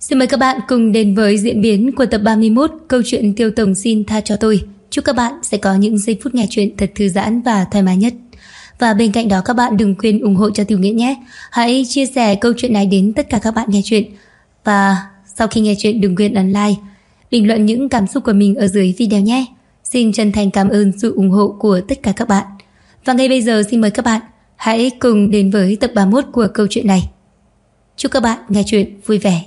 Xin mời các bạn cùng đến với diễn biến của tập 31 câu chuyện Tiêu Tổng xin tha cho tôi. Chúc các bạn sẽ có những giây phút nghe chuyện thật thư giãn và thoải mái nhất. Và bên cạnh đó các bạn đừng quên ủng hộ cho Tiểu Nghĩa nhé. Hãy chia sẻ câu chuyện này đến tất cả các bạn nghe chuyện. Và sau khi nghe chuyện đừng quên ấn like, bình luận những cảm xúc của mình ở dưới video nhé. Xin chân thành cảm ơn sự ủng hộ của tất cả các bạn. Và ngay bây giờ xin mời các bạn hãy cùng đến với tập 31 của câu chuyện này. Chúc các bạn nghe chuyện vui vẻ.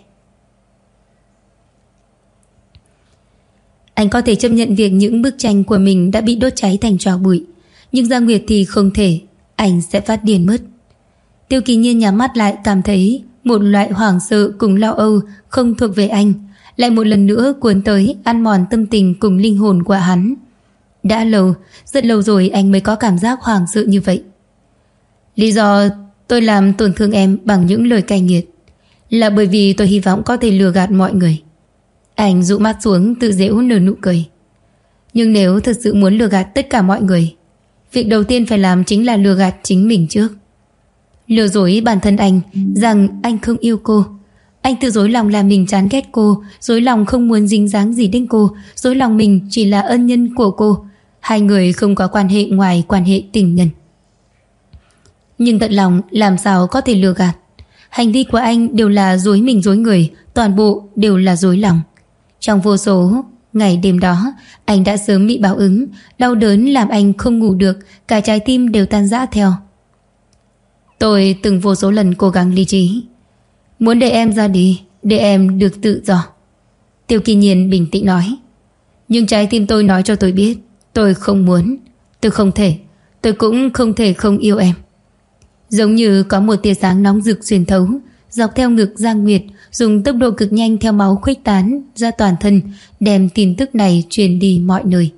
Anh có thể chấp nhận việc những bức tranh của mình đã bị đốt cháy thành tro bụi, nhưng Giang Nguyệt thì không thể. Anh sẽ phát điên mất. Tiêu Kỳ Nhiên nhắm mắt lại, cảm thấy một loại hoảng sợ cùng lo âu không thuộc về anh lại một lần nữa cuốn tới, ăn mòn tâm tình cùng linh hồn của hắn. Đã lâu, rất lâu rồi anh mới có cảm giác hoảng sợ như vậy. Lý do tôi làm tổn thương em bằng những lời cay nghiệt là bởi vì tôi hy vọng có thể lừa gạt mọi người. Anh dụ mắt xuống tự giễu nở nụ cười. Nhưng nếu thật sự muốn lừa gạt tất cả mọi người, việc đầu tiên phải làm chính là lừa gạt chính mình trước. Lừa dối bản thân anh rằng anh không yêu cô. Anh tự dối lòng là mình chán ghét cô, dối lòng không muốn dính dáng gì đến cô, dối lòng mình chỉ là ân nhân của cô. Hai người không có quan hệ ngoài quan hệ tình nhân. Nhưng tận lòng làm sao có thể lừa gạt. Hành vi của anh đều là dối mình dối người, toàn bộ đều là dối lòng. Trong vô số ngày đêm đó, anh đã sớm bị báo ứng, đau đớn làm anh không ngủ được, cả trái tim đều tan rã theo. Tôi từng vô số lần cố gắng lý trí, muốn để em ra đi, để em được tự do. Tiêu Kỳ Nhiên bình tĩnh nói. Nhưng trái tim tôi nói cho tôi biết, tôi không muốn, tôi không thể, tôi cũng không thể không yêu em. Giống như có một tia sáng nóng rực xuyên thấu, dọc theo ngực Giang Nguyệt, dùng tốc độ cực nhanh theo máu khuếch tán ra toàn thân, đem tin tức này truyền đi mọi nơi.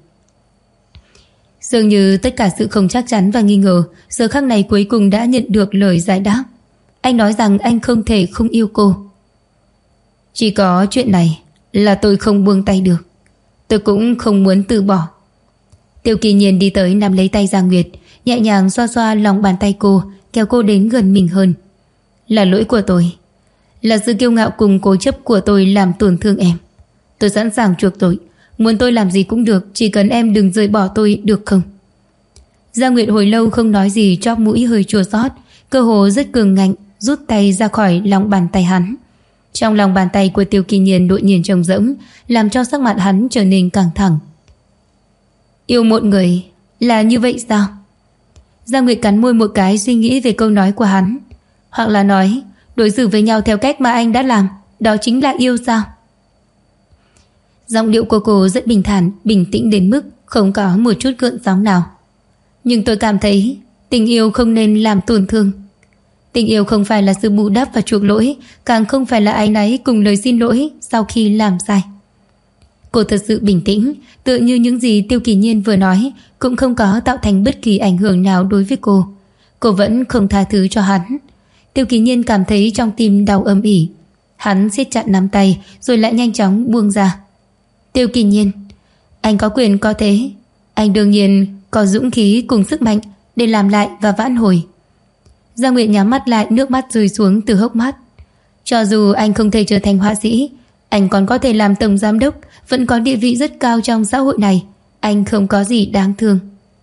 Dường như tất cả sự không chắc chắn và nghi ngờ giờ khắc này cuối cùng đã nhận được lời giải đáp. Anh nói rằng anh không thể không yêu cô. Chỉ có chuyện này là tôi không buông tay được. Tôi cũng không muốn từ bỏ. Tiêu Kỳ Nhiên đi tới nắm lấy tay Giang Nguyệt, nhẹ nhàng xoa xoa lòng bàn tay cô, kéo cô đến gần mình hơn. Là lỗi của tôi, là sự kiêu ngạo cùng cố chấp của tôi làm tổn thương em. Tôi sẵn sàng chuộc tội, muốn tôi làm gì cũng được, chỉ cần em đừng rời bỏ tôi được không? Giang Nguyệt hồi lâu không nói gì, chóp mũi hơi chua xót, cơ hồ rất cường ngạnh rút tay ra khỏi lòng bàn tay hắn. Trong lòng bàn tay của Tiêu Kỳ Nhiên đột nhiên trống rỗng, làm cho sắc mặt hắn trở nên căng thẳng. Yêu một người là như vậy sao? Giang Nguyệt cắn môi một cái, suy nghĩ về câu nói của hắn. Hoặc là nói đối xử với nhau theo cách mà anh đã làm, đó chính là yêu sao? Giọng điệu của cô rất bình thản, bình tĩnh đến mức không có một chút gợn sóng nào. Nhưng tôi cảm thấy tình yêu không nên làm tổn thương. Tình yêu không phải là sự bù đắp và chuộc lỗi, càng không phải là áy náy cùng lời xin lỗi sau khi làm sai. Cô thật sự bình tĩnh, tựa như những gì Tiêu Kỳ Nhiên vừa nói cũng không có tạo thành bất kỳ ảnh hưởng nào đối với cô. Cô vẫn không tha thứ cho hắn. Tiêu Kỳ Nhiên cảm thấy trong tim đau âm ỉ. Hắn siết chặt nắm tay rồi lại nhanh chóng buông ra. Tiêu Kỳ Nhiên, anh có quyền có thế. Anh đương nhiên có dũng khí cùng sức mạnh để làm lại và vãn hồi. Giang Nguyệt nhắm mắt lại, nước mắt rơi xuống từ hốc mắt. Cho dù anh không thể trở thành họa sĩ, anh còn có thể làm tổng giám đốc, vẫn có địa vị rất cao trong xã hội này. Anh không có gì đáng thương.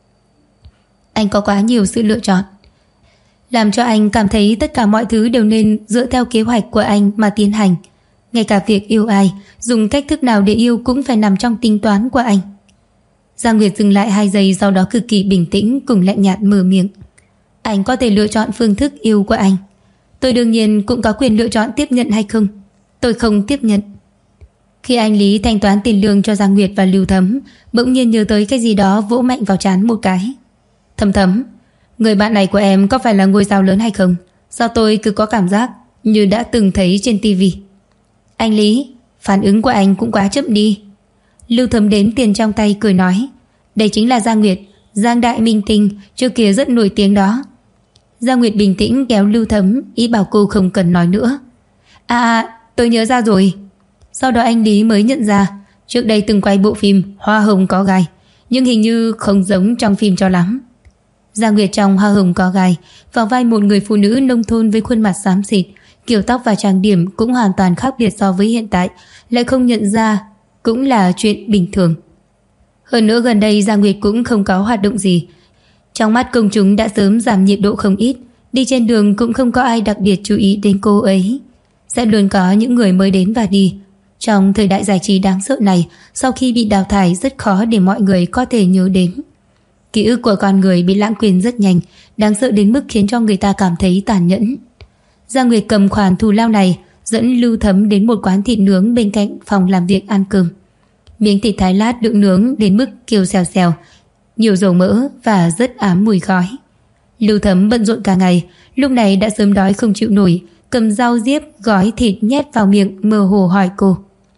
Anh có quá nhiều sự lựa chọn, làm cho anh cảm thấy tất cả mọi thứ đều nên dựa theo kế hoạch của anh mà tiến hành. Ngay cả việc yêu ai, dùng cách thức nào để yêu cũng phải nằm trong tính toán của anh. Giang Nguyệt dừng lại 2 giây, sau đó cực kỳ bình tĩnh cùng lạnh nhạt mở miệng. Anh có thể lựa chọn phương thức yêu của anh. Tôi đương nhiên cũng có quyền lựa chọn tiếp nhận hay không. Tôi không tiếp nhận. Khi anh Lý thanh toán tiền lương cho Giang Nguyệt và Lưu Thấm, bỗng nhiên nhớ tới cái gì đó, vỗ mạnh vào trán một cái. Thấm, người bạn này của em có phải là ngôi sao lớn hay không? Sao tôi cứ có cảm giác như đã từng thấy trên tivi? Anh Lý, phản ứng của anh cũng quá chậm đi. Lưu Thấm đếm tiền trong tay cười nói. Đây chính là Giang Nguyệt, Giang đại minh tinh, trước kia rất nổi tiếng đó. Giang Nguyệt bình tĩnh kéo Lưu Thấm, ý bảo cô không cần nói nữa. Tôi nhớ ra rồi. Sau đó anh Lý mới nhận ra trước đây từng quay bộ phim Hoa Hồng Có Gai, nhưng hình như không giống trong phim cho lắm. Giang Nguyệt trong Hoa Hồng Có Gai vào vai một người phụ nữ nông thôn với khuôn mặt xám xịt, kiểu tóc và trang điểm cũng hoàn toàn khác biệt so với hiện tại, lại không nhận ra cũng là chuyện bình thường. Hơn nữa gần đây Giang Nguyệt cũng không có hoạt động gì. Trong mắt công chúng đã sớm giảm nhiệt độ không ít, đi trên đường cũng không có ai đặc biệt chú ý đến cô ấy. Sẽ luôn có những người mới đến và đi. Trong thời đại giải trí đáng sợ này, sau khi bị đào thải rất khó để mọi người có thể nhớ đến. Ký ức của con người bị lãng quên rất nhanh, đáng sợ đến mức khiến cho người ta cảm thấy tàn nhẫn. Giang Nguyệt cầm khoản thù lao này, dẫn Lưu Thấm đến một quán thịt nướng bên cạnh phòng làm việc ăn cơm. Miếng thịt thái lát được nướng đến mức kêu xèo xèo, nhiều dầu mỡ và rất ám mùi khói. Lưu Thấm bận rộn cả ngày, lúc này đã sớm đói không chịu nổi, cầm dao diếp gói thịt nhét vào miệng, mơ hồ hỏi cô: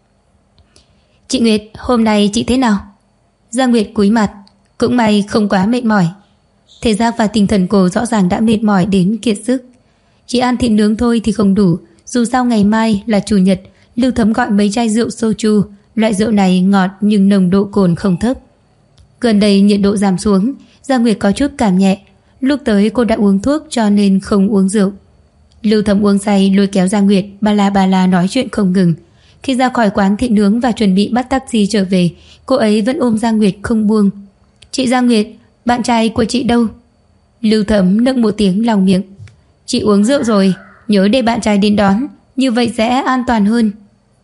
"Chị Nguyệt, hôm nay chị thế nào?" Giang Nguyệt cúi mặt, cũng may không quá mệt mỏi. Thể xác và tinh thần cô rõ ràng đã mệt mỏi đến kiệt sức. Chỉ ăn thịt nướng thôi thì không đủ, dù sao ngày mai là chủ nhật. Lưu Thấm gọi mấy chai rượu soju, loại rượu này ngọt nhưng nồng độ cồn không thấp. Gần đây nhiệt độ giảm xuống, Giang Nguyệt có chút cảm nhẹ. Lúc tới cô đã uống thuốc cho nên không uống rượu. Lưu Thấm uống say lôi kéo Giang Nguyệt ba la nói chuyện không ngừng. Khi ra khỏi quán thịt nướng và chuẩn bị bắt taxi trở về, cô ấy vẫn ôm Giang Nguyệt không buông. "Chị Giang Nguyệt, bạn trai của chị đâu?" Lưu Thấm nựng một tiếng lòng miệng. "Chị uống rượu rồi, nhớ để bạn trai đến đón, như vậy sẽ an toàn hơn."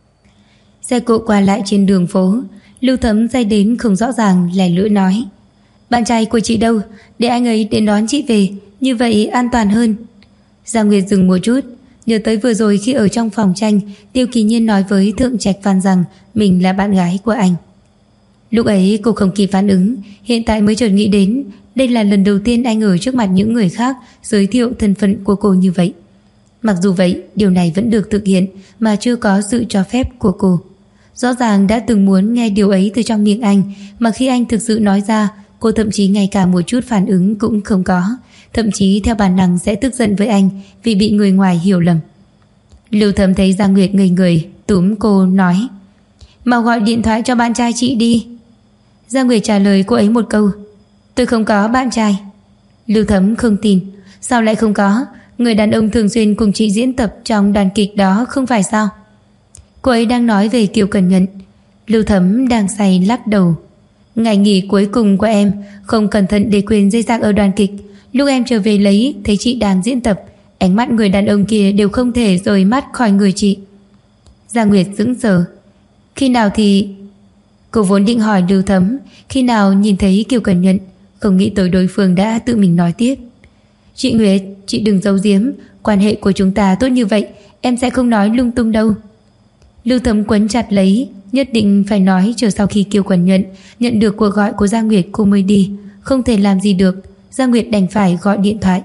Xe cộ qua lại trên đường phố, Lưu Thấm say đến không rõ ràng lẻ lưỡi nói: "Bạn trai của chị đâu, để anh ấy đến đón chị về, như vậy an toàn hơn." Giang Nguyệt dừng một chút, nhớ tới vừa rồi khi ở trong phòng tranh, Tiêu Kỳ Nhiên nói với Thượng Trạch Văn rằng mình là bạn gái của anh. Lúc ấy cô không kịp phản ứng, hiện tại mới chợt nghĩ đến đây là lần đầu tiên anh ở trước mặt những người khác giới thiệu thân phận của cô như vậy. Mặc dù vậy, điều này vẫn được thực hiện mà chưa có sự cho phép của cô. Rõ ràng đã từng muốn nghe điều ấy từ trong miệng anh, mà khi anh thực sự nói ra, cô thậm chí ngay cả một chút phản ứng cũng không có, thậm chí theo bản năng sẽ tức giận với anh vì bị người ngoài hiểu lầm. Lưu Thấm thấy Giang Nguyệt ngây người, túm cô nói: "Mau gọi điện thoại cho bạn trai chị đi." Giang Nguyệt trả lời cô ấy một câu: "Tôi không có bạn trai." Lưu Thấm không tin. Sao lại không có? Người đàn ông thường xuyên cùng chị diễn tập trong đoàn kịch đó không phải sao? Cô ấy đang nói về Kiều Cẩn Nhận. Lưu Thấm đang say lắc đầu. "Ngày nghỉ cuối cùng của em, không cẩn thận để quên dây sạc ở đoàn kịch. Lúc em trở về lấy, thấy chị đang diễn tập, ánh mắt người đàn ông kia đều không thể rời mắt khỏi người chị." Giang Nguyệt sững sờ. "Khi nào thì..." Cô vốn định hỏi Lưu Thấm khi nào nhìn thấy Kiều Cẩn Nhận, không nghĩ tới đối phương đã tự mình nói tiếp. "Chị Nguyệt, chị đừng giấu giếm, quan hệ của chúng ta tốt như vậy, em sẽ không nói lung tung đâu." Lưu Thấm quấn chặt lấy, nhất định phải nói chờ sau khi Kiều Cẩn nhận được cuộc gọi của Giang Nguyệt cô mới đi. Không thể làm gì được, Giang Nguyệt đành phải gọi điện thoại.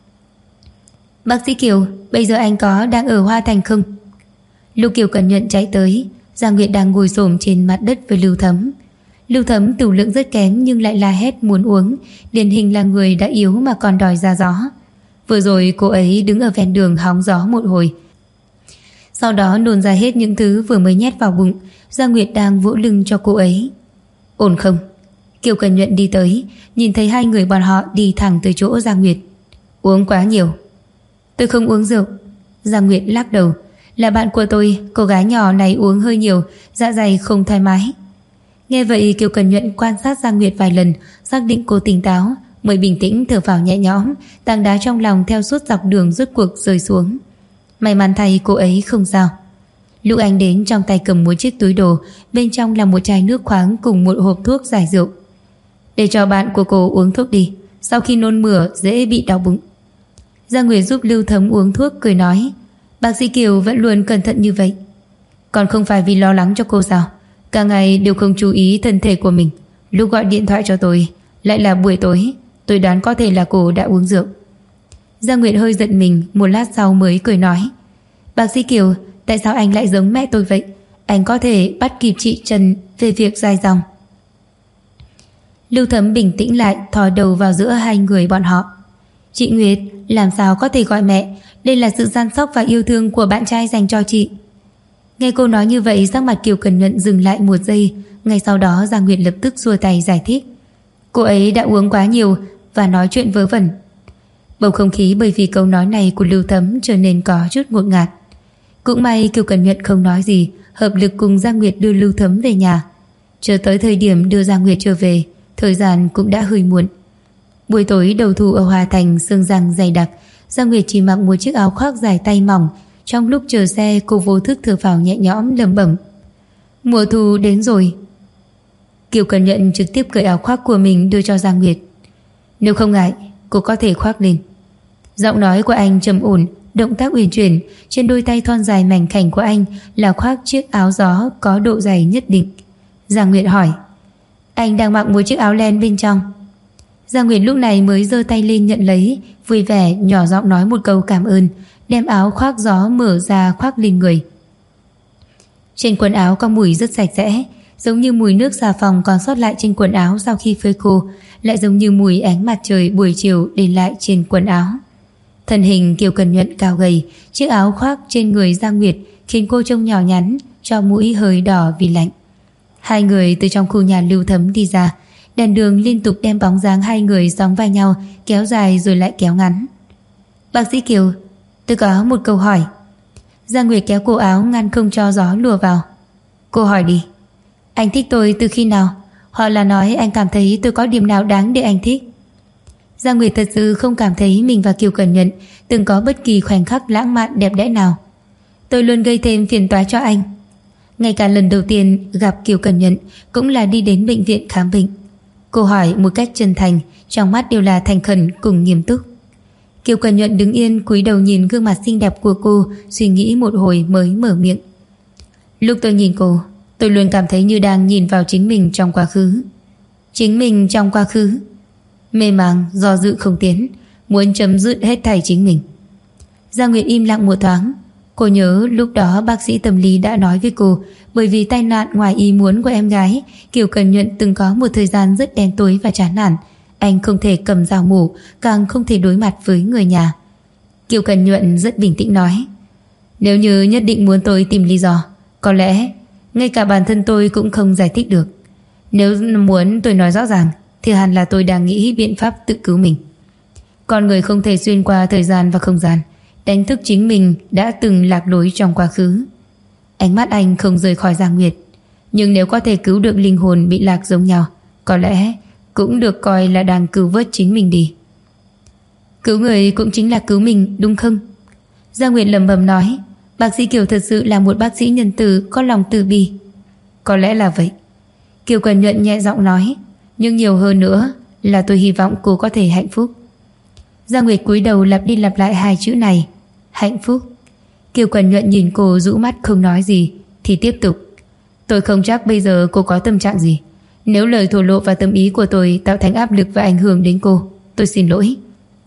"Bác sĩ Kiều, bây giờ anh có đang ở Hoa Thành không?" Lúc Kiều Cẩn Nhận chạy tới, Giang Nguyệt đang ngồi xổm trên mặt đất với Lưu Thấm. Lưu Thấm tửu lượng rất kém nhưng lại la hét muốn uống, điển hình là người đã yếu mà còn đòi ra gió. Vừa rồi cô ấy đứng ở ven đường hóng gió một hồi, sau đó nôn ra hết những thứ vừa mới nhét vào bụng. Giang Nguyệt đang vỗ lưng cho cô ấy. "Ổn không?" Kiều Cẩn Nhuận đi tới, nhìn thấy hai người bọn họ đi thẳng tới chỗ Giang Nguyệt. "Uống quá nhiều." "Tôi không uống rượu." Giang Nguyệt lắc đầu. "Là bạn của tôi, cô gái nhỏ này uống hơi nhiều, dạ dày không thoải mái." Nghe vậy Kiều Cẩn Nhuận quan sát Giang Nguyệt vài lần, xác định cô tỉnh táo, mới bình tĩnh thở phào nhẹ nhõm, tảng đá trong lòng theo suốt dọc đường rốt cuộc rơi xuống. May mắn thay cô ấy không sao. Lúc anh đến, trong tay cầm một chiếc túi đồ, bên trong là một chai nước khoáng cùng một hộp thuốc giải rượu. "Để cho bạn của cô uống thuốc đi, sau khi nôn mửa dễ bị đau bụng." Giang Nguyệt giúp Lưu Thấm uống thuốc, cười nói: "Bác sĩ Kiều vẫn luôn cẩn thận như vậy." "Còn không phải vì lo lắng cho cô sao? Cả ngày đều không chú ý thân thể của mình. Lúc gọi điện thoại cho tôi lại là buổi tối, tôi đoán có thể là cô đã uống rượu." Giang Nguyệt hơi giận mình, một lát sau mới cười nói: "Bác sĩ Kiều, tại sao anh lại giống mẹ tôi vậy? Anh có thể bắt kịp chị Trần về việc dài dòng." Lưu Thấm bình tĩnh lại, thò đầu vào giữa hai người bọn họ. "Chị Nguyệt, làm sao có thể gọi mẹ? Đây là sự săn sóc và yêu thương của bạn trai dành cho chị." Nghe cô nói như vậy, sắc mặt Kiều Cẩn Nhuận dừng lại một giây. Ngay sau đó Giang Nguyệt lập tức xua tay giải thích: "Cô ấy đã uống quá nhiều và nói chuyện vớ vẩn." Bầu không khí bởi vì câu nói này của Lưu Thấm trở nên có chút ngột ngạt. Cũng may Kiều Cần Nhuận không nói gì, hợp lực cùng Giang Nguyệt đưa Lưu Thấm về nhà. Chờ tới thời điểm đưa Giang Nguyệt trở về, thời gian cũng đã hơi muộn. Buổi tối đầu thu ở Hòa Thành sương giăng dày đặc, Giang Nguyệt chỉ mặc một chiếc áo khoác dài tay mỏng. Trong lúc chờ xe, cô vô thức thở phào nhẹ nhõm lẩm bẩm: mùa thu đến rồi. Kiều Cần Nhuận trực tiếp cởi áo khoác của mình đưa cho Giang Nguyệt. Nếu không ngại, cô có thể khoác lên. Giọng nói của anh trầm ổn, động tác uyển chuyển, trên đôi tay thon dài mảnh khảnh của anh là khoác chiếc áo gió có độ dày nhất định. Giang Nguyệt hỏi: anh đang mặc một chiếc áo len bên trong? Giang Nguyệt lúc này mới giơ tay lên nhận lấy, vui vẻ nhỏ giọng nói một câu cảm ơn, đem áo khoác gió mở ra khoác lên người. Trên quần áo có mùi rất sạch sẽ, giống như mùi nước xà phòng còn sót lại trên quần áo sau khi phơi khô, lại giống như mùi ánh mặt trời buổi chiều để lại trên quần áo. Thân hình Kiều Cần Nhuận cao gầy, chiếc áo khoác trên người Giang Nguyệt khiến cô trông nhỏ nhắn, cho mũi hơi đỏ vì lạnh. Hai người từ trong khu nhà Lưu Thấm đi ra, đèn đường liên tục đem bóng dáng hai người sóng vai nhau, kéo dài rồi lại kéo ngắn. Bác sĩ Kiều, tôi có một câu hỏi. Giang Nguyệt kéo cổ áo ngăn không cho gió lùa vào. Cô hỏi đi. Anh thích tôi từ khi nào? Hoặc là nói anh cảm thấy tôi có điểm nào đáng để anh thích? Giang Nguyệt thật sự không cảm thấy mình và Kiều Cần Nhuận từng có bất kỳ khoảnh khắc lãng mạn đẹp đẽ nào. Tôi luôn gây thêm phiền toái cho anh. Ngay cả lần đầu tiên gặp Kiều Cần Nhuận cũng là đi đến bệnh viện khám bệnh. Cô hỏi một cách chân thành, trong mắt đều là thành khẩn cùng nghiêm túc. Kiều Cần Nhuận đứng yên cúi đầu nhìn gương mặt xinh đẹp của cô, suy nghĩ một hồi mới mở miệng. Lúc tôi nhìn cô, tôi luôn cảm thấy như đang nhìn vào chính mình trong quá khứ. Chính mình trong quá khứ? Mê màng, do dự không tiến, muốn chấm dứt hết thảy chính mình. Giang Nguyệt im lặng một thoáng. Cô nhớ lúc đó bác sĩ tâm lý đã nói với cô, bởi vì tai nạn ngoài ý muốn của em gái, Kiều Cần Nhuận từng có một thời gian rất đen tối và chán nản. Anh không thể cầm dao mổ, càng không thể đối mặt với người nhà. Kiều Cần Nhuận rất bình tĩnh nói: nếu như nhất định muốn tôi tìm lý do, có lẽ ngay cả bản thân tôi cũng không giải thích được. Nếu muốn tôi nói rõ ràng thì hẳn là tôi đang nghĩ biện pháp tự cứu mình. Con người không thể xuyên qua thời gian và không gian, đánh thức chính mình đã từng lạc lối trong quá khứ. Ánh mắt anh không rời khỏi Giang Nguyệt. Nhưng nếu có thể cứu được linh hồn bị lạc giống nhau, có lẽ cũng được coi là đang cứu vớt chính mình đi. Cứu người cũng chính là cứu mình, đúng không? Giang Nguyệt lẩm bẩm nói. Bác sĩ Kiều thật sự là một bác sĩ nhân từ, có lòng từ bi. Có lẽ là vậy. Kiều Cần Nhuận nhẹ giọng nói. Nhưng nhiều hơn nữa là tôi hy vọng cô có thể hạnh phúc. Giang Nguyệt cúi đầu lặp đi lặp lại hai chữ này, hạnh phúc. Kiều Cần Nhuận nhìn cô rũ mắt không nói gì, thì tiếp tục. Tôi không chắc bây giờ cô có tâm trạng gì. Nếu lời thổ lộ và tâm ý của tôi tạo thành áp lực và ảnh hưởng đến cô, tôi xin lỗi.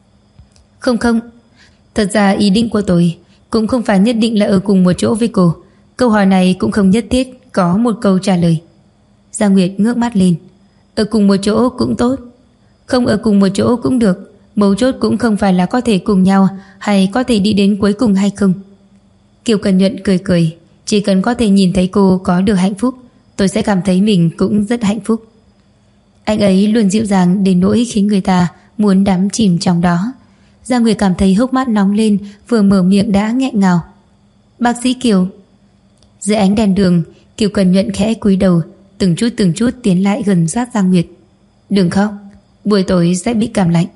Không, thật ra ý định của tôi cũng không phải nhất định là ở cùng một chỗ với cô. Câu hỏi này cũng không nhất thiết có một câu trả lời. Giang Nguyệt ngước mắt lên. Ở cùng một chỗ cũng tốt, không ở cùng một chỗ cũng được. Mấu chốt cũng không phải là có thể cùng nhau hay có thể đi đến cuối cùng hay không. Kiều Cần Nhuận cười cười. Chỉ cần có thể nhìn thấy cô có được hạnh phúc, tôi sẽ cảm thấy mình cũng rất hạnh phúc. Anh ấy luôn dịu dàng đến nỗi khiến người ta muốn đắm chìm trong đó. Giang Nguyệt cảm thấy hốc mắt nóng lên, vừa mở miệng đã nghẹn ngào. Bác sĩ Kiều. Dưới ánh đèn đường, Kiều Cần Nhuận khẽ cúi đầu, từng chút tiến lại gần sát Giang Nguyệt. Đừng khóc, buổi tối sẽ bị cảm lạnh.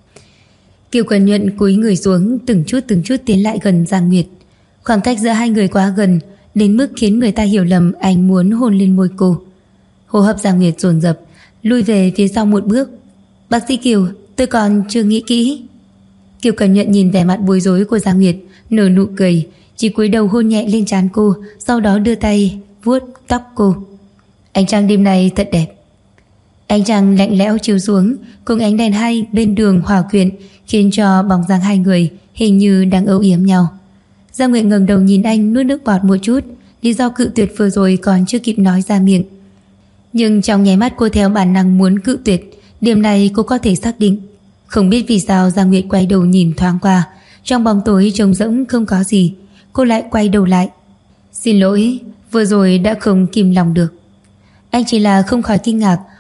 Kiều Cần Nhuận cúi người xuống, từng chút tiến lại gần Giang Nguyệt. Khoảng cách giữa hai người quá gần, đến mức khiến người ta hiểu lầm anh muốn hôn lên môi cô. Hô hấp Giang Nguyệt dồn dập, lùi về phía sau một bước. Bác sĩ Kiều, tôi còn chưa nghĩ kỹ. Kiều Cần Nhuận nhìn vẻ mặt bối rối của Giang Nguyệt, nở nụ cười, chỉ cúi đầu hôn nhẹ lên trán cô, sau đó đưa tay vuốt tóc cô. Ánh trăng đêm nay thật đẹp. Ánh trăng lạnh lẽo chiếu xuống, cùng ánh đèn hai bên đường hòa quyện, khiến cho bóng dáng hai người hình như đang âu yếm nhau. Giang Nguyệt ngẩng đầu nhìn anh, nuốt nước bọt một chút. Lý do cự tuyệt vừa rồi còn chưa kịp nói ra miệng, nhưng trong nháy mắt cô theo bản năng muốn cự tuyệt. Điểm này cô có thể xác định. Không biết vì sao Giang Nguyệt quay đầu nhìn thoáng qua, trong bóng tối trống rỗng không có gì. Cô lại quay đầu lại. Xin lỗi, vừa rồi đã không kìm lòng được. Anh chỉ là không khỏi kinh ngạc,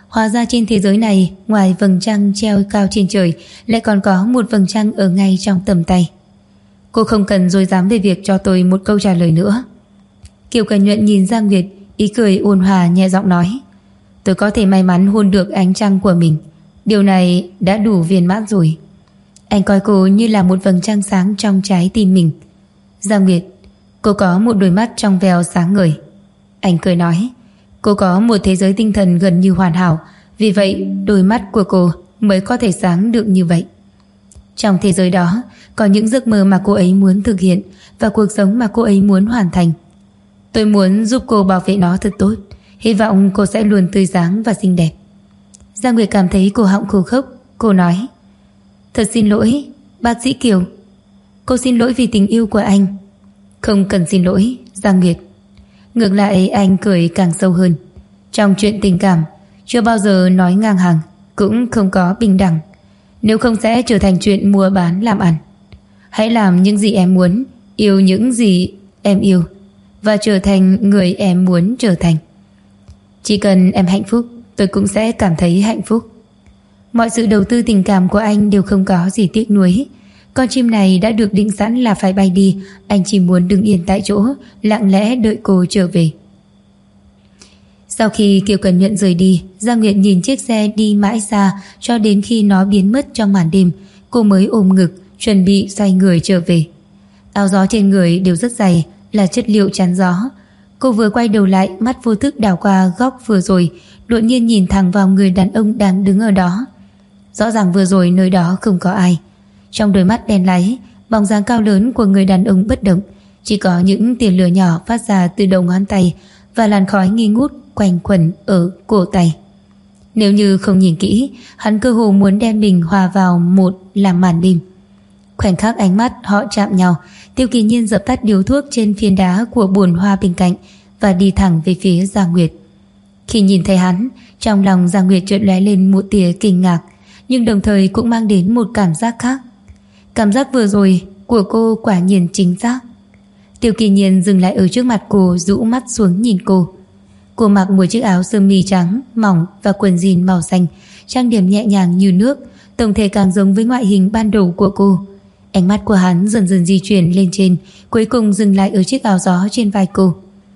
Hóa ra trên thế giới này, ngoài vầng trăng treo cao trên trời, lại còn có một vầng trăng ở ngay trong tầm tay. Cô không cần dối dám về việc cho tôi một câu trả lời nữa. Kiều Cần Nhuận nhìn Giang Nguyệt, ý cười ôn hòa nhẹ giọng nói: tôi có thể may mắn hôn được ánh trăng của mình, điều này đã đủ viên mãn rồi. Anh coi cô như là một vầng trăng sáng trong trái tim mình. Giang Nguyệt, cô có một đôi mắt trong veo sáng ngời. Anh cười nói: cô có một thế giới tinh thần gần như hoàn hảo, vì vậy đôi mắt của cô mới có thể sáng được như vậy. Trong thế giới đó có những giấc mơ mà cô ấy muốn thực hiện và cuộc sống mà cô ấy muốn hoàn thành. Tôi muốn giúp cô bảo vệ nó thật tốt, hy vọng cô sẽ luôn tươi sáng và xinh đẹp. Giang Nguyệt cảm thấy cổ họng khô khốc. Cô nói: thật xin lỗi, bác sĩ Kiều. Cô xin lỗi vì tình yêu của anh. Không cần xin lỗi, Giang Nguyệt. Ngược lại anh cười càng sâu hơn. Trong chuyện tình cảm, chưa bao giờ nói ngang hàng, cũng không có bình đẳng. Nếu không sẽ trở thành chuyện mua bán làm ăn. Hãy làm những gì em muốn, yêu những gì em yêu, và trở thành người em muốn trở thành. Chỉ cần em hạnh phúc, tôi cũng sẽ cảm thấy hạnh phúc. Mọi sự đầu tư tình cảm của anh đều không có gì tiếc nuối. Con chim này đã được định sẵn là phải bay đi. Anh chỉ muốn đứng yên tại chỗ, lặng lẽ đợi cô trở về. Sau khi Kiều Cần Nhuận rời đi, Giang Nguyệt nhìn chiếc xe đi mãi xa cho đến khi nó biến mất trong màn đêm. Cô mới ôm ngực, chuẩn bị xoay người trở về. Áo gió trên người đều rất dày, là chất liệu chắn gió. Cô vừa quay đầu lại, mắt vô thức đảo qua góc vừa rồi, đột nhiên nhìn thẳng vào người đàn ông đang đứng ở đó. Rõ ràng vừa rồi nơi đó không có ai. Trong đôi mắt đen láy, bóng dáng cao lớn của người đàn ông bất động, chỉ có những tia lửa nhỏ phát ra từ đầu ngón tay và làn khói nghi ngút quanh quẩn ở cổ tay. Nếu như không nhìn kỹ, hắn cơ hồ muốn đem mình hòa vào một làm màn đêm. Khoảnh khắc ánh mắt họ chạm nhau, Tiêu Kỳ Nhiên dập tắt điếu thuốc trên phiến đá của bồn hoa bên cạnh và đi thẳng về phía Giang Nguyệt. Khi nhìn thấy hắn, trong lòng Giang Nguyệt chợt lóe lên một tia kinh ngạc, nhưng đồng thời cũng mang đến một cảm giác khác. Cảm giác vừa rồi của cô quả nhiên chính xác. Tiêu Kỳ Nhiên dừng lại ở trước mặt cô, rũ mắt xuống nhìn cô. Cô mặc một chiếc áo sơ mi trắng mỏng và quần jean màu xanh, trang điểm nhẹ nhàng như nước, tổng thể càng giống với ngoại hình ban đầu của cô. Ánh mắt của hắn dần dần di chuyển lên trên, cuối cùng dừng lại ở chiếc áo gió trên vai cô.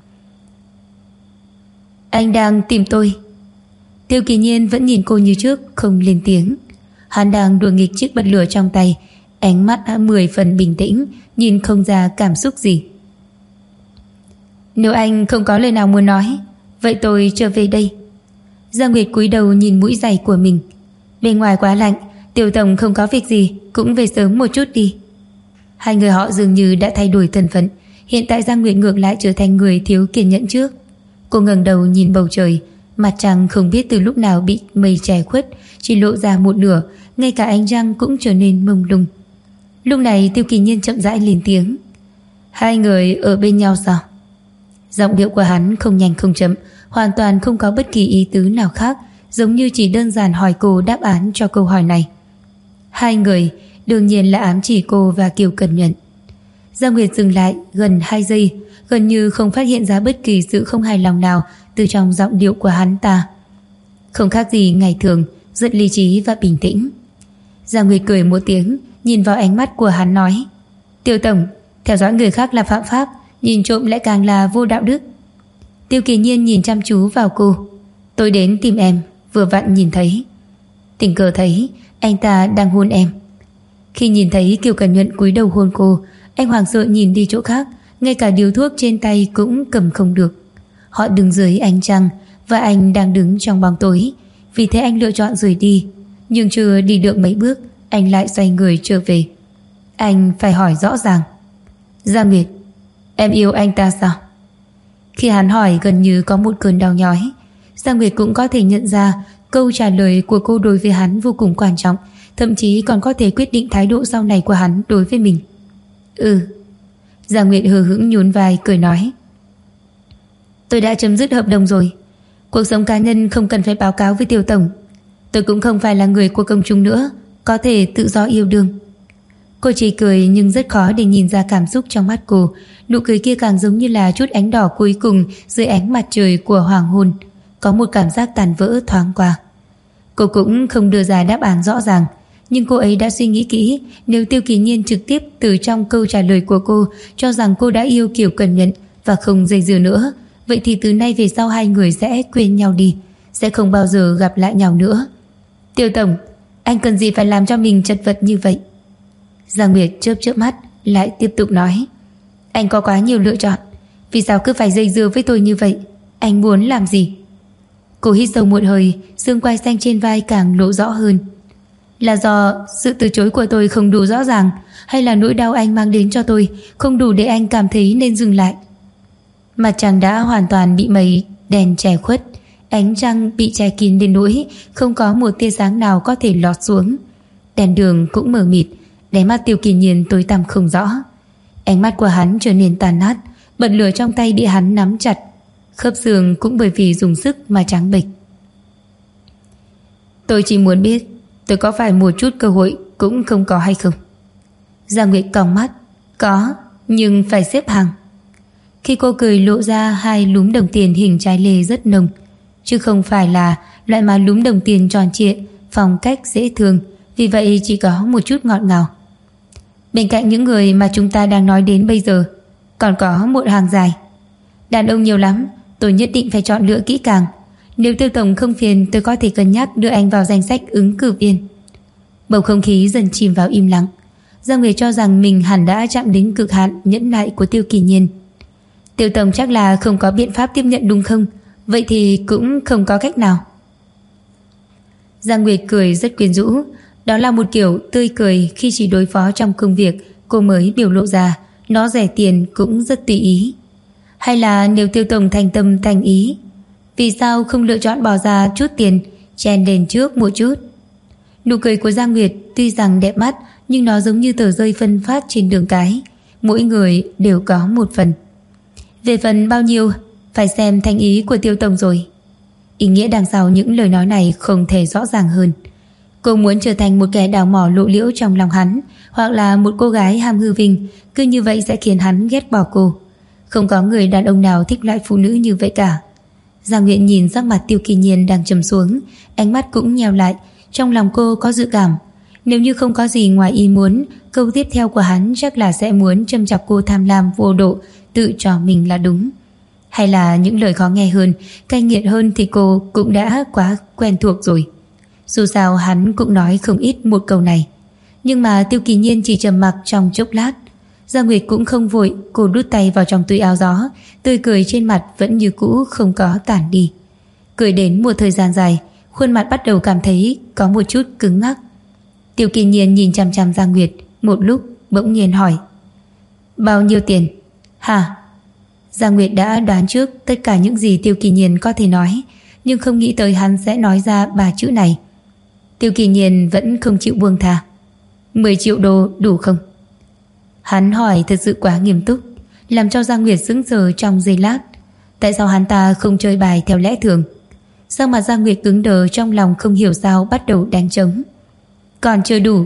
Anh đang tìm tôi. Tiêu Kỳ Nhiên vẫn nhìn cô như trước, không lên tiếng. Hắn đang đùa nghịch chiếc bật lửa trong tay, ánh mắt đã 10 phần bình tĩnh, nhìn không ra cảm xúc gì. Nếu anh không có lời nào muốn nói, vậy tôi trở về đây. Giang Nguyệt cúi đầu nhìn mũi giày của mình. Bên ngoài quá lạnh, Tiêu tổng không có việc gì, cũng về sớm một chút đi. Hai người họ dường như đã thay đổi thân phận. Hiện tại Giang Nguyệt ngược lại trở thành người thiếu kiên nhẫn trước. Cô ngẩng đầu nhìn bầu trời, mặt trăng không biết từ lúc nào bị mây che khuất, chỉ lộ ra một nửa, ngay cả ánh trăng cũng trở nên mông lung. Lúc này Tiêu Kỳ Nhiên chậm rãi lên tiếng. Hai người ở bên nhau sao? Giọng điệu của hắn không nhanh không chậm, hoàn toàn không có bất kỳ ý tứ nào khác, giống như chỉ đơn giản hỏi cô đáp án cho câu hỏi này. Hai người đương nhiên là ám chỉ cô và Kiều Cần Nhuận. Giang Nguyệt dừng lại gần 2 giây, gần như không phát hiện ra bất kỳ sự không hài lòng nào từ trong giọng điệu của hắn ta. Không khác gì ngày thường, rất lý trí và bình tĩnh. Giang Nguyệt cười một tiếng, nhìn vào ánh mắt của hắn nói: Tiêu tổng, theo dõi người khác là phạm pháp, nhìn trộm lại càng là vô đạo đức. Tiêu Kỳ Nhiên nhìn chăm chú vào cô. Tôi đến tìm em, vừa vặn nhìn thấy. Tình cờ thấy anh ta đang hôn em. Khi nhìn thấy Kiều Cần Nhuận cúi đầu hôn cô, anh hoảng sợ nhìn đi chỗ khác, ngay cả điếu thuốc trên tay cũng cầm không được. Họ đứng dưới ánh trăng và anh đang đứng trong bóng tối, vì thế anh lựa chọn rời đi. Nhưng chưa đi được mấy bước, anh lại xoay người trở về. Anh phải hỏi rõ ràng. Giang Nguyệt, em yêu anh ta sao? Khi hắn hỏi gần như có một cơn đau nhói. Giang Nguyệt cũng có thể nhận ra câu trả lời của cô đối với hắn vô cùng quan trọng, thậm chí còn có thể quyết định thái độ sau này của hắn đối với mình. Giang Nguyệt hờ hững nhún vai cười nói: Tôi đã chấm dứt hợp đồng rồi. Cuộc sống cá nhân không cần phải báo cáo với Tiêu tổng. Tôi cũng không phải là người của công chúng nữa, có thể tự do yêu đương. Cô chỉ cười nhưng rất khó để nhìn ra cảm xúc trong mắt cô. Nụ cười kia càng giống như là chút ánh đỏ cuối cùng dưới ánh mặt trời của hoàng hôn. Có một cảm giác tàn vỡ thoáng qua. Cô cũng không đưa ra đáp án rõ ràng, nhưng cô ấy đã suy nghĩ kỹ. Nếu Tiêu Kỳ Nhiên trực tiếp từ trong câu trả lời của cô cho rằng cô đã yêu Kiều Cần Nhận và không dây dưa nữa, vậy thì từ nay về sau hai người sẽ quên nhau đi, sẽ không bao giờ gặp lại nhau nữa. Tiêu tổng, anh cần gì phải làm cho mình chật vật như vậy? Giang Nguyệt chớp chớp mắt, lại tiếp tục nói. Anh có quá nhiều lựa chọn, vì sao cứ phải dây dưa với tôi như vậy? Anh muốn làm gì? Cô hít sâu một hơi, xương quai xanh trên vai càng lộ rõ hơn. Là do sự từ chối của tôi không đủ rõ ràng, hay là nỗi đau anh mang đến cho tôi không đủ để anh cảm thấy nên dừng lại? Mặt trăng đã hoàn toàn bị mây đen che khuất, ánh trăng bị che kín đến nỗi không có một tia sáng nào có thể lọt xuống. Đèn đường cũng mờ mịt, đáy mắt Tiêu Kỳ Nhiên tối tăm không rõ. Ánh mắt của hắn trở nên tàn nát, bật lửa trong tay bị hắn nắm chặt, khớp xương cũng bởi vì dùng sức mà trắng bệch. Tôi chỉ muốn biết tôi có phải một chút cơ hội cũng không có hay không? Giang Nguyệt cong mắt. Có, nhưng phải xếp hàng. Khi cô cười lộ ra hai lúm đồng tiền hình trái lê rất nồng, chứ không phải là loại mà lúm đồng tiền tròn trịa, phong cách dễ thương, vì vậy chỉ có một chút ngọt ngào. Bên cạnh những người mà chúng ta đang nói đến bây giờ, còn có một hàng dài. Đàn ông nhiều lắm, tôi nhất định phải chọn lựa kỹ càng. Nếu Tiêu tổng không phiền, tôi có thể cân nhắc đưa anh vào danh sách ứng cử viên. Bầu không khí dần chìm vào im lặng. Giang Nguyệt cho rằng mình hẳn đã chạm đến cực hạn nhẫn nại của Tiêu Kỳ Nhiên. Tiêu tổng chắc là không có biện pháp tiếp nhận đúng không? Vậy thì cũng không có cách nào. Giang Nguyệt cười rất quyến rũ. Đó là một kiểu tươi cười khi chỉ đối phó trong công việc cô mới biểu lộ ra. Nó rẻ tiền cũng rất tùy ý. Hay là nếu Tiêu tổng thành tâm thành ý, vì sao không lựa chọn bỏ ra chút tiền chen lên trước một chút? Nụ cười của Giang Nguyệt tuy rằng đẹp mắt, nhưng nó giống như tờ rơi phân phát trên đường cái, mỗi người đều có một phần. Về phần bao nhiêu, phải xem thành ý của Tiêu tổng rồi. Ý nghĩa đằng sau những lời nói này không thể rõ ràng hơn. Cô muốn trở thành một kẻ đào mỏ lộ liễu trong lòng hắn, hoặc là một cô gái ham hư vinh, cứ như vậy sẽ khiến hắn ghét bỏ cô. Không có người đàn ông nào thích loại phụ nữ như vậy cả. Giang Nguyệt nhìn sắc mặt Tiêu Kỳ Nhiên đang trầm xuống, ánh mắt cũng nheo lại. Trong lòng cô có dự cảm, nếu như không có gì ngoài ý muốn, câu tiếp theo của hắn chắc là sẽ muốn châm chọc cô tham lam vô độ, tự cho mình là đúng. Hay là những lời khó nghe hơn, cay nghiệt hơn thì cô cũng đã quá quen thuộc rồi. Dù sao hắn cũng nói không ít một câu này. Nhưng mà Tiêu Kỳ Nhiên chỉ trầm mặc trong chốc lát. Giang Nguyệt cũng không vội, cô đút tay vào trong túi áo gió, tươi cười trên mặt vẫn như cũ không có tản đi. Cười đến một thời gian dài, khuôn mặt bắt đầu cảm thấy có một chút cứng ngắc. Tiêu Kỳ Nhiên nhìn chằm chằm Giang Nguyệt một lúc, bỗng nhiên hỏi. Bao nhiêu tiền? Hả? Giang Nguyệt đã đoán trước tất cả những gì Tiêu Kỳ Nhiên có thể nói, nhưng không nghĩ tới hắn sẽ nói ra 3 chữ này. Tiêu Kỳ Nhiên vẫn không chịu buông tha. 10 triệu đô đủ không? Hắn hỏi thật sự quá nghiêm túc, làm cho Giang Nguyệt sững sờ trong giây lát. Tại sao hắn ta không chơi bài theo lẽ thường? Sao mà Giang Nguyệt cứng đờ, trong lòng không hiểu sao bắt đầu đánh trống. Còn chưa đủ.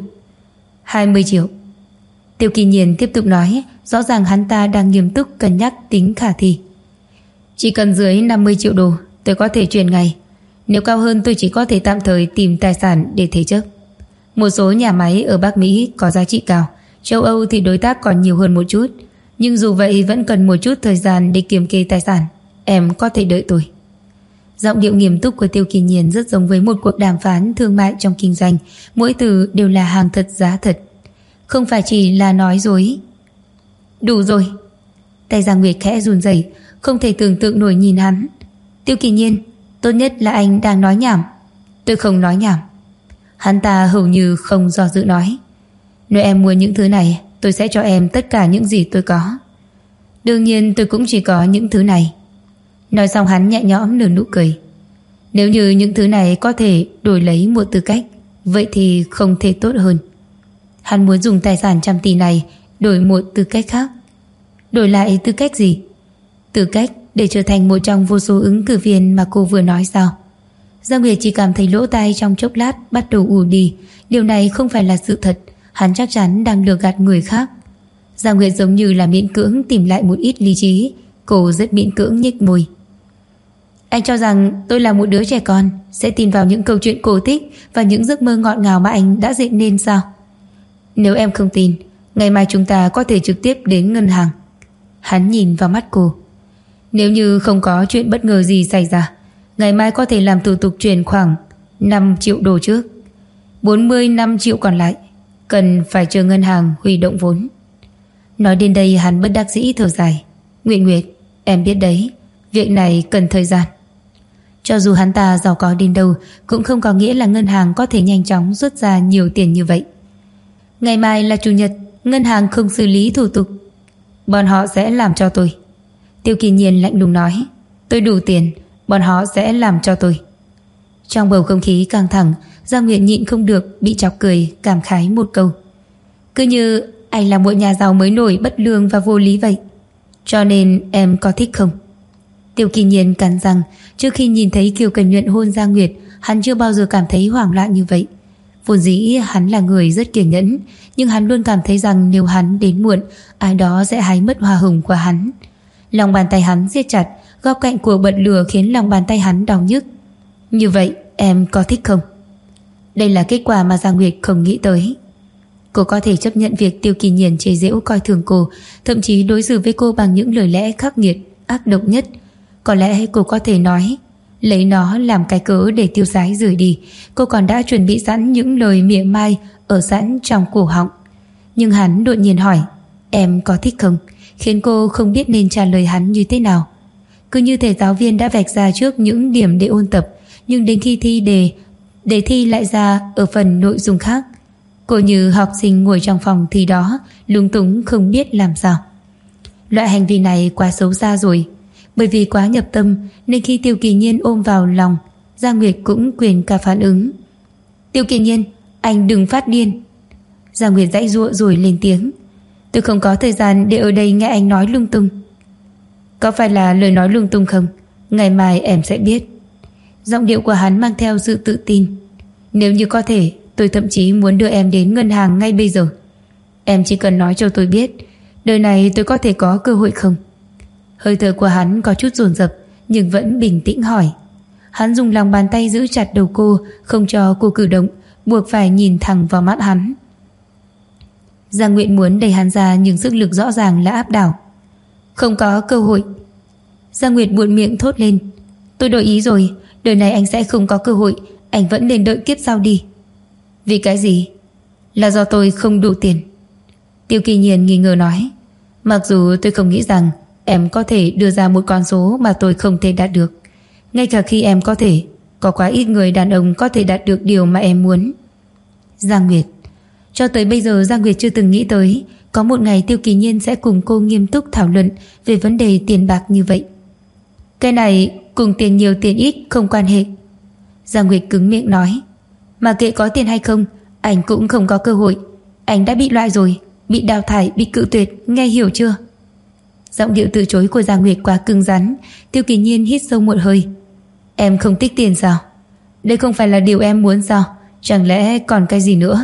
20 triệu. Tiêu Kỳ Nhiên tiếp tục nói, rõ ràng hắn ta đang nghiêm túc cân nhắc tính khả thi. Chỉ cần dưới 50 triệu đô tôi có thể chuyển ngay. Nếu cao hơn tôi chỉ có thể tạm thời tìm tài sản để thế chấp. Một số nhà máy ở Bắc Mỹ có giá trị cao, châu Âu thì đối tác còn nhiều hơn một chút, nhưng dù vậy vẫn cần một chút thời gian để kiểm kê tài sản. Em có thể đợi tôi. Giọng điệu nghiêm túc của Tiêu Kỳ Nhiên rất giống với một cuộc đàm phán thương mại trong kinh doanh, mỗi từ đều là hàng thật giá thật, không phải chỉ là nói dối. Đủ rồi. Tay Giang Nguyệt khẽ run rẩy, không thể tưởng tượng nổi nhìn hắn. Tiêu Kỳ Nhiên, tốt nhất là anh đang nói nhảm. Tôi không nói nhảm. Hắn ta hầu như không do dự nói. Nếu em muốn những thứ này, tôi sẽ cho em tất cả những gì tôi có. Đương nhiên tôi cũng chỉ có những thứ này. Nói xong hắn nhẹ nhõm nở nụ cười. Nếu như những thứ này có thể đổi lấy một tư cách, vậy thì không thể tốt hơn. Hắn muốn dùng tài sản 100 tỷ này đổi một tư cách khác. Đổi lại tư cách gì? Tư cách để trở thành một trong vô số ứng cử viên mà cô vừa nói sao? Giang Nguyệt chỉ cảm thấy lỗ tai trong chốc lát bắt đầu ù đi. Điều này không phải là sự thật. Hắn chắc chắn đang lừa gạt người khác. Giang Nguyệt giống như là miễn cưỡng tìm lại một ít lý trí. Cô rất miễn cưỡng nhếch môi. Anh cho rằng tôi là một đứa trẻ con sẽ tin vào những câu chuyện cổ tích và những giấc mơ ngọt ngào mà anh đã dựng nên sao? Nếu em không tin, ngày mai chúng ta có thể trực tiếp đến ngân hàng. Hắn nhìn vào mắt cô. Nếu như không có chuyện bất ngờ gì xảy ra, ngày mai có thể làm thủ tục chuyển khoảng 5 triệu đô trước. 45 triệu còn lại cần phải chờ ngân hàng huy động vốn. Nói đến đây hắn bất đắc dĩ thở dài. Nguyệt Nguyệt, em biết đấy, việc này cần thời gian. Cho dù hắn ta giàu có đến đâu cũng không có nghĩa là ngân hàng có thể nhanh chóng rút ra nhiều tiền như vậy. Ngày mai là chủ nhật, ngân hàng không xử lý thủ tục. Bọn họ sẽ làm cho tôi. Tiêu Kỳ Nhiên lạnh lùng nói. Tôi đủ tiền, bọn họ sẽ làm cho tôi. Trong bầu không khí căng thẳng, Giang Nguyệt nhịn không được bị chọc cười, cảm khái một câu. Cứ như anh là một nhà giàu mới nổi bất lương và vô lý vậy. Cho nên em có thích không? Tiêu Kỳ Nhiên cắn răng. Trước khi nhìn thấy Kiều Cần Nhuận hôn Giang Nguyệt, hắn chưa bao giờ cảm thấy hoảng loạn như vậy. Vốn dĩ hắn là người rất kiên nhẫn, nhưng hắn luôn cảm thấy rằng nếu hắn đến muộn, ai đó sẽ hái mất hoa hồng của hắn. Lòng bàn tay hắn siết chặt, góc cạnh của bật lửa khiến lòng bàn tay hắn đau nhức. Như vậy em có thích không? Đây là kết quả mà Giang Nguyệt không nghĩ tới. Cô có thể chấp nhận việc Tiêu Kỳ Nhiên chế giễu coi thường cô, thậm chí đối xử với cô bằng những lời lẽ khắc nghiệt, ác độc nhất. Có lẽ cô có thể nói, lấy nó làm cái cớ để tiêu sái rời đi. Cô còn đã chuẩn bị sẵn những lời mỉa mai ở sẵn trong cổ họng. Nhưng hắn đột nhiên hỏi, em có thích không? Khiến cô không biết nên trả lời hắn như thế nào. Cứ như thể giáo viên đã vạch ra trước những điểm để ôn tập, nhưng đến khi thi đề thi lại ra ở phần nội dung khác. Cô như học sinh ngồi trong phòng thi đó, lúng túng không biết làm sao. Loại hành vi này quá xấu xa rồi. Bởi vì quá nhập tâm nên khi Tiêu Kỳ Nhiên ôm vào lòng, Giang Nguyệt cũng quyền cả phản ứng. Tiêu Kỳ Nhiên, anh đừng phát điên. Giang Nguyệt giãy giụa rồi lên tiếng. Tôi không có thời gian để ở đây nghe anh nói lung tung. Có phải là lời nói lung tung không? Ngày mai em sẽ biết. Giọng điệu của hắn mang theo sự tự tin. Nếu như có thể, tôi thậm chí muốn đưa em đến ngân hàng ngay bây giờ. Em chỉ cần nói cho tôi biết, đời này tôi có thể có cơ hội không? Hơi thở của hắn có chút dồn dập, nhưng vẫn bình tĩnh hỏi. Hắn dùng lòng bàn tay giữ chặt đầu cô, không cho cô cử động, buộc phải nhìn thẳng vào mắt hắn. Giang Nguyệt muốn đẩy hắn ra, nhưng sức lực rõ ràng là áp đảo. Không có cơ hội. Giang Nguyệt buột miệng thốt lên. Tôi đổi ý rồi, đời này anh sẽ không có cơ hội. Anh vẫn nên đợi kiếp sau đi. Vì cái gì? Là do tôi không đủ tiền. Tiêu Kỳ Nhiên nghi ngờ nói. Mặc dù tôi không nghĩ rằng em có thể đưa ra một con số mà tôi không thể đạt được. Ngay cả khi em có thể, có quá ít người đàn ông có thể đạt được điều mà em muốn. Giang Nguyệt. Cho tới bây giờ Giang Nguyệt chưa từng nghĩ tới có một ngày Tiêu Kỳ Nhiên sẽ cùng cô nghiêm túc thảo luận về vấn đề tiền bạc như vậy. Cái này cùng tiền nhiều tiền ít không quan hệ. Giang Nguyệt cứng miệng nói. Mà kệ có tiền hay không, anh cũng không có cơ hội. Anh đã bị loại rồi, bị đào thải, bị cự tuyệt, nghe hiểu chưa? Giọng điệu từ chối của Giang Nguyệt quá cứng rắn. Tiêu Kỳ Nhiên hít sâu một hơi. Em không thích tiền sao? Đây không phải là điều em muốn sao? Chẳng lẽ còn cái gì nữa?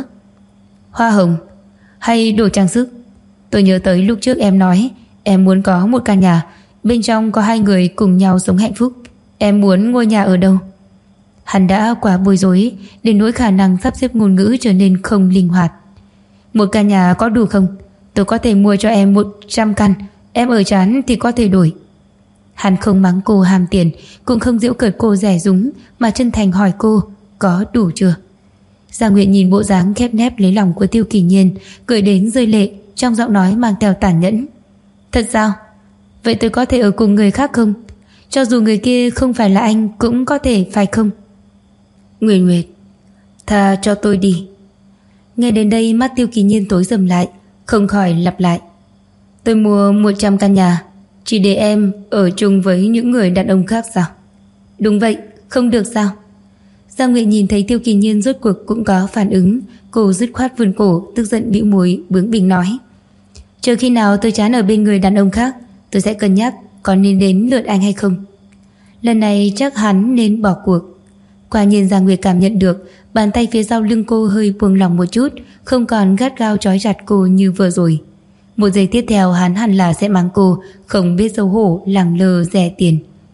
Hoa hồng hay đồ trang sức? Tôi nhớ tới lúc trước em nói em muốn có một căn nhà, bên trong có 2 người cùng nhau sống hạnh phúc. Em muốn ngôi nhà ở đâu? Hắn đã quá bối rối đến nỗi khả năng sắp xếp ngôn ngữ trở nên không linh hoạt. Một căn nhà có đủ không? Tôi có thể mua cho em 100 căn. Em ở chán thì có thể đổi. Hắn không mắng cô ham tiền, cũng không giễu cợt cô rẻ rúng, mà chân thành hỏi cô có đủ chưa. Giang Nguyệt nhìn bộ dáng khép nép lấy lòng của Tiêu Kỳ Nhiên, cười đến rơi lệ, trong giọng nói mang theo tàn nhẫn. Thật sao? Vậy tôi có thể ở cùng người khác không? Cho dù người kia không phải là anh cũng có thể, phải không? Nguyệt Nguyệt, tha cho tôi đi. Nghe đến đây mắt Tiêu Kỳ Nhiên tối sầm lại, không khỏi lặp lại. Tôi mua 100 căn nhà chỉ để em ở chung với những người đàn ông khác sao? Đúng vậy, không được sao? Giang Nguyệt nhìn thấy Tiêu Kỳ Nhiên rốt cuộc cũng có phản ứng, cô dứt khoát vươn cổ, tức giận bĩu môi bướng bỉnh nói. Chờ khi nào tôi chán ở bên người đàn ông khác, tôi sẽ cân nhắc có nên đến lượt anh hay không. Lần này chắc hắn nên bỏ cuộc. Quả nhiên Giang Nguyệt cảm nhận được bàn tay phía sau lưng cô hơi buông lỏng một chút, không còn gắt gao trói chặt cô như vừa rồi. Một giây tiếp theo hắn hẳn là sẽ mắng cô không biết xấu hổ, lẳng lơ rẻ tiền.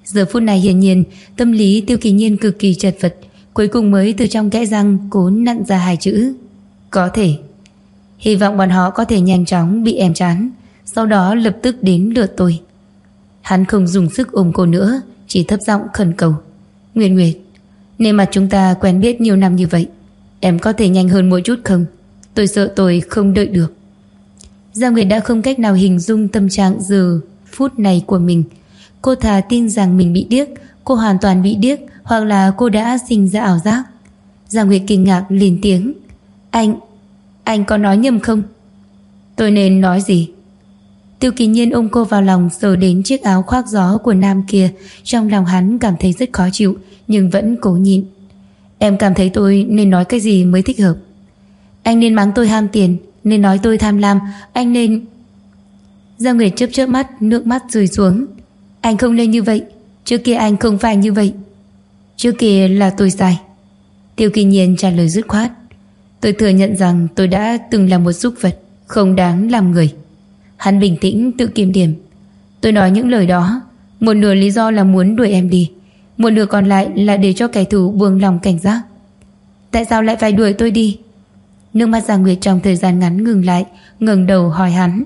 Giờ phút này hiển nhiên tâm lý Tiêu Kỳ Nhiên cực kỳ chật vật, cuối cùng mới từ trong kẽ răng cố nặn ra hai chữ: có thể. Hy vọng bọn họ có thể nhanh chóng bị em chán, sau đó lập tức đến lượt tôi. Hắn không dùng sức ôm cô nữa, chỉ thấp giọng khẩn cầu: Nguyệt Nguyệt, nên mặt chúng ta quen biết nhiều năm như vậy, em có thể nhanh hơn một chút không? Tôi sợ tôi không đợi được. Giang Nguyệt đã không cách nào hình dung tâm trạng giờ phút này của mình. Cô thà tin rằng mình bị điếc, cô hoàn toàn bị điếc, hoặc là cô đã sinh ra ảo giác. Giang Nguyệt kinh ngạc lên tiếng: Anh có nói nhầm không? Tôi nên nói gì? Tiêu Kỳ Nhiên ôm cô vào lòng, sờ đến chiếc áo khoác gió của nam kia. Trong lòng hắn cảm thấy rất khó chịu, nhưng vẫn cố nhịn. Em cảm thấy tôi nên nói cái gì mới thích hợp? Anh nên mắng tôi ham tiền, nên nói tôi tham lam, anh nên... Giang Nguyệt chớp chớp mắt, nước mắt rơi xuống. Anh không nên như vậy, trước kia anh không phải như vậy. Trước kia là tôi sai. Tiêu Kỳ Nhiên trả lời dứt khoát. Tôi thừa nhận rằng tôi đã từng là một súc vật, không đáng làm người. Hắn bình tĩnh tự kiểm điểm. Tôi nói những lời đó, một nửa lý do là muốn đuổi em đi, một nửa còn lại là để cho kẻ thù buông lòng cảnh giác. Tại sao lại phải đuổi tôi đi? Nước mắt Giang Nguyệt trong thời gian ngắn ngừng lại, ngẩng đầu hỏi hắn.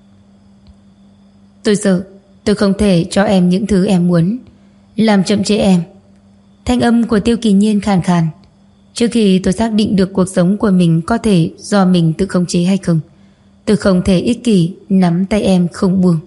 Tôi sợ tôi không thể cho em những thứ em muốn, làm chậm trễ em. Thanh âm của Tiêu Kỳ Nhiên khàn khàn. Trước khi tôi xác định được cuộc sống của mình có thể do mình tự khống chế hay không, tôi không thể ích kỷ nắm tay em không buông.